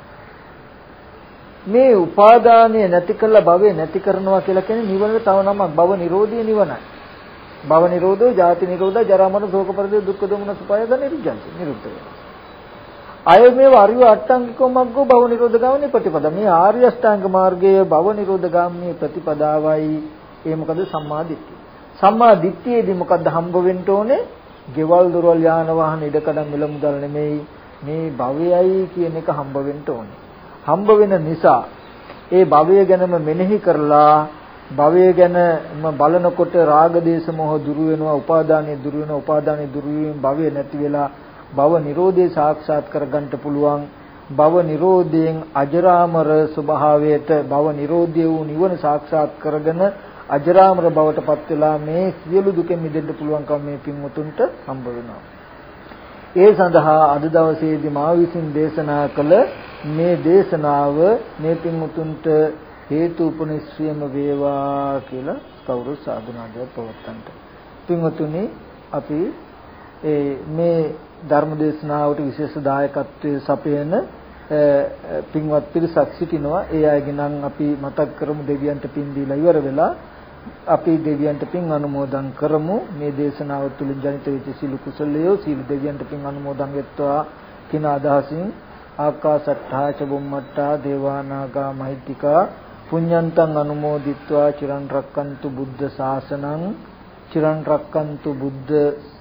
මේ උපාදානය නැති කළා භවය නැති කරනවා කියලා කියන්නේ නිවනට තව නමක් භව නිරෝධය නිවනයි. භව නිරෝධෝ ජාති නිරෝධා ජරා මරණ ශෝක පරිදේ දුක්ඛ දෝමන සුපායද නිරුද්ධංති නිරුද්ධ වෙනවා. අය මේ වරිය අට්ටංගිකෝ මග්ගෝ භව නිරෝධ ගාමිනී ප්‍රතිපදා. මේ ආර්ය අෂ්ටාංග මාර්ගයේ භව නිරෝධ ගාමිනී ප්‍රතිපදාවයි. ඒ මොකද සම්මා දිට්ඨිය. සම්මා දිට්ඨියේදී මොකද්ද හම්බ වෙන්න ඕනේ? ගෙවල් දොරවල් යාන වාහන ඉඩකඩම් මිල මුදල් නෙමෙයි මේ භවයයි කියන එක හම්බ වෙන්න ඕනේ. හම්බ වෙන නිසා ඒ භවය ගැනම මෙනෙහි කරලා භවය ගැන බලනකොට රාග දේශ මොහ දුරු වෙනවා, උපාදානෙ දුරු වෙනවා, උපාදානෙ දුරු වීම භවය නැති වෙලා භව නිරෝධය සාක්ෂාත් කරගන්න පුළුවන්. භව නිරෝධයෙන් අජරාමර ස්වභාවයට භව නිරෝධය වූ නිවන සාක්ෂාත් කරගෙන අජරාමර බවට පත් වෙලා මේ සියලු දුකෙන් මිදෙන්න පුළුවන්කම මේ පින්වතුන්ට හම්බ වෙනවා. ඒ සඳහා අද දවසේදී මා විසින් දේශනා කළ මේ දේශනාව මේ පින්වතුන්ට හේතු උපනිශ්‍රයම වේවා කියලා කවුරු සාදුනාදයක් පවත්තන්ට. පින්වතුනි අපි මේ ධර්ම දේශනාවට විශේෂ දායකත්වයේ සපයන පින්වත් පිරිසක් සිටිනවා. ඒ අයගෙන් නම් අපි මතක් කරමු දෙවියන්ට පින් දීලා ඉවර වෙලා අපි දෙවියන්ට පින් අනුමෝදන් කරමු. මේ දේශනාව තුළින් ජනිත වෙච්ච සීල කුසලයෝ සීල දෙවියන්ට පින් අනුමෝදන් වෙත්වා කියන අදහසින් ආකාසට්ඨා ච බුම්මට්ඨා දේවානාගා මහිත්‍තිකා පුඤ්ඤන්තං අනුමෝදිත්වා චිරන් රක්칸තු බුද්ධ ශාසනං චිරන් රක්칸තු බුද්ධ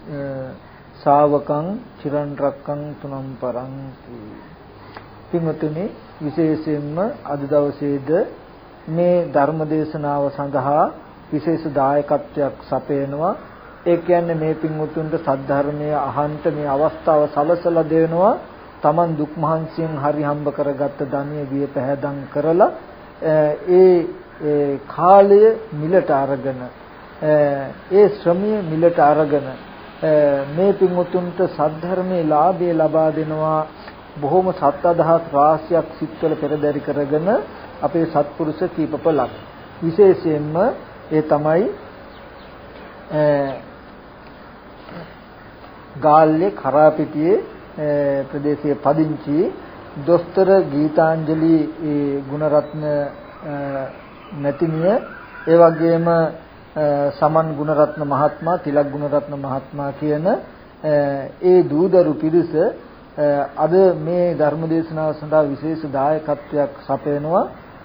ශාවකං චිරන් රක්칸තු නම් පරන්ති. පින්වතුනි විශේෂයෙන්ම අද දවසේද මේ ධර්ම දේශනාව සඳහා විශේෂ දායකත්වයක් සපයනවා. ඒ කියන්නේ මේ පින්වතුන්ට සද්ධර්මය අහන්ත මේ අවස්ථාව සලසලා දෙනවා. Taman දුක් මහන්සියෙන් හරි හම්බ කරගත්ත ධනිය විය පැහැදම් කරලා ඒ කාලය මිලට අරගෙන ඒ ශ්‍රමය මිලට අරගෙන මේ පින්වතුන්ට සද්ධර්මයේ ලාභය ලබා දෙනවා. බොහොම සත් අදහස් රාශියක් සිත්වල පෙරදරි කරගෙන අපේ සත්පුරුෂ කීපපලක් විශේෂයෙන්ම ඒ තමයි ගාල්ලේ කරාපිටියේ ප්‍රදේශයේ පදිංචි දොස්තර ගීතාංජලි ගුණරත්න මැතිණිය, ඒ වගේම සමන් ගුණරත්න මහත්මයා, තිලක් ගුණරත්න මහත්මයා කියන ඒ දූදරු පිරිස අද මේ ධර්ම දේශනාව සඳහා විශේෂ දායකත්වයක් සපයනවා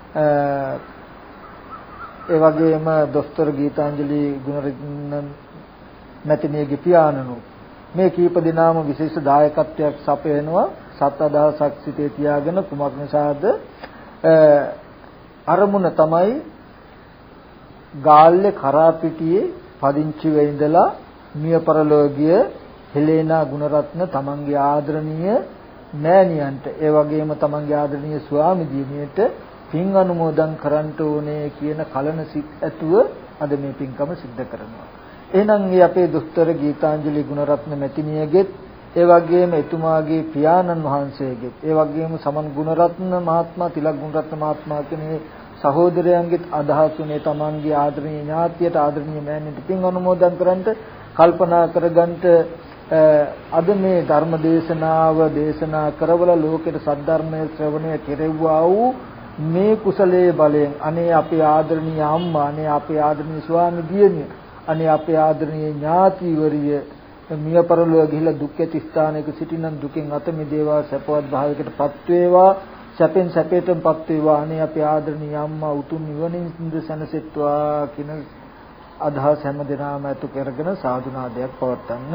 ඒ වගේම දොස්තර ගීතාංජලි ගුණරත්න මැතිණියගේ පියාණනු මේ කීප දෙනාම විශේෂ දායකත්වයක් සපයනවා 7000ක් සිටේ තියාගෙන කුමක් නිසාද අරමුණ තමයි ගාල්ලේ කරාපිටියේ පදිංචි වෙ ඉඳලා මිය පරලෝකීය හෙලේනා ගුණරත්න තමන්ගේ ආදරණීය මෑණියන්ට ඒ වගේම තමන්ගේ ආදරණීය ස්වාමි දිනියට පින් අනුමෝදන් කරන්න ඕනේ කියන කලන සිත් ඇතුව අද මේ පින්කම සිද්ධ කරනවා. එහෙනම් මේ අපේ දොස්තර ගීතාංජලි ගුණරත්න මැතිණියගෙත් ඒ වගේම එතුමාගේ පියාණන් වහන්සේගෙත් ඒ වගේම සමන් ගුණරත්න මහත්මයා තිලක් ගුණරත්න මහත්මයා කියන සහෝදරයන්ගෙත් අදහස් උනේ තමන්ගේ ආදරණීය ඥාතියට ආදරණීය මෑණියට පින් අනුමෝදන් කරන්නට කල්පනා කරගන්නට අද මේ ධර්ම දේශනාව දේශනා කරවල ලෝකෙට සද්ධර්මයේ ශ්‍රවණය කෙරෙව්වා වූ මේ කුසලයේ බලයෙන් අනේ අපේ ආදරණීය අම්මා අනේ අපේ ආදරණීය ස්වාමි දියණිය අනේ අපේ ආදරණීය ඥාතිවරිය මිය පරලොව ගිහිලා දුක් ඇති ස්ථානයක සිටිනම් දුකෙන් අත මිදේවා සපවත් භාවයකටපත් වේවා සැපෙන් සැපයටපත් වේවා අනේ අපේ ආදරණීය අම්මා උතුම් නිවනින් සැනසෙත්වා කියන අදහස් හැම දිනම ඇතු කරගෙන සාදුනාදයක් පවත්වන්න.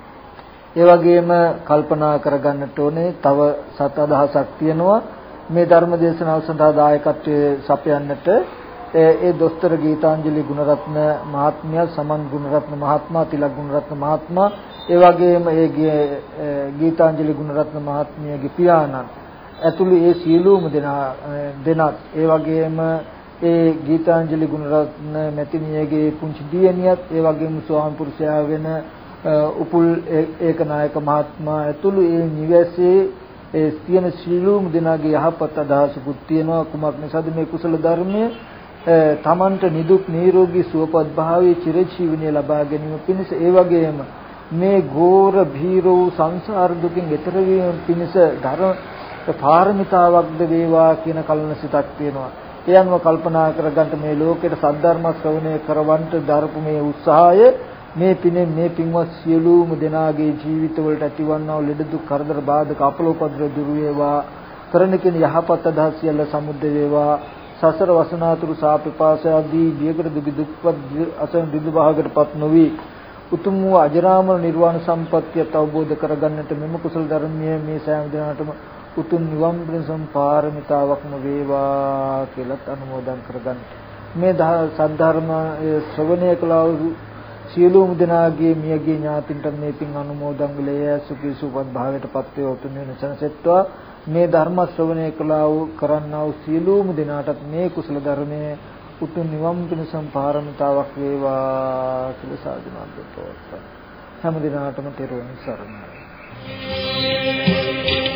ඒ වගේම කල්පනා කරගන්නට ඕනේ තව 7000ක් තියෙනවා මේ ධර්ම දේශනාව සඳහා දායකත්වයේ සපයන්නට ඒ දොස්තර ගීතාංජලි ගුණරත්න මහත්මිය සමන් ගුණරත්න මහත්මයා තිලක් ගුණරත්න මහත්මයා ඒ වගේම ඒ ගීතාංජලි ගුණරත්න මහත්මියගේ පියාණන් ඇතුළු ඒ සියලුම දෙනාත් ඒ වගේම ඒ ගීතාංජලි ගුණරත්න මැතිණියගේ පුංචි දියණියත් ඒ වගේම ස්වාමි පුරුෂයා වෙන උපුල් ඒකනායක මහත්මයා ඇතුළු ඒ නිවසේ ඒ තියෙන සියලුම දෙනාගේ යහපත් අදහසකුත් තියෙනවා කුමක් නිසාද මේ කුසල ධර්මයේ තමන්ට නිදුක් නිරෝගී සුවපත් භාවයේ චිරජීවනයේ ලබා ගැනීම පිණිස ඒ වගේම මේ ඝෝර භීර වූ සංසාර දුකින් ඈතර වීම පිණිස ධර්ම පාරමිතාවක්ද වේවා කියන කලන සිතක් තියෙනවා. ඒ අනුව කල්පනා කරගන්න මේ ලෝකෙට සද්ධර්ම ශ්‍රවණය කරවන්ට දරපු මේ උත්සාහය මේ පිනේ මේ පින්වත් සියලුම දෙනාගේ ජීවිතවලට ඇතිවන්නා වූ ලෙඩ දුක් කරදර බාධක අපලෝපද්‍ර දුරු වේවා කරන කෙන යහපත් අදහස් සියල්ල සමුද්ද වේවා සසර වසනාතුරු සාපපාස ආදී බියකට දුක්පත් අසන දිදු භාගයටපත් නොවි උතුම් වූ අජරාමර නිර්වාණ සම්පත්තිය අවබෝධ කරගන්නට මෙම කුසල ධර්මයේ මේ සෑම දිනකටම උතුම් නිවන් පිණසම් පාරමිතාවක්ම වේවා කියලා අනුමෝදන් කරගන්න. මේ සද්ධර්ම ශ්‍රවණය කළා වූ සියලුම දෙනාගේ මියගේ ඥාතින්ට මේ පින් අනුමෝදන් වෙලේ සුඛී සුවපත් භාවයටපත් වේ උතුම් වෙන සනසෙත්වා මේ ධර්ම ශ්‍රවණය කළා වූ කරන්නා වූ සියලුම දෙනාටත් මේ කුසල ධර්මයේ උතුම් නිවන් පිණසම් පාරමිතාවක් වේවා කියලා සාදුනාත් පවත්වා හැම දිනාටම තෙරුවන් සරණයි.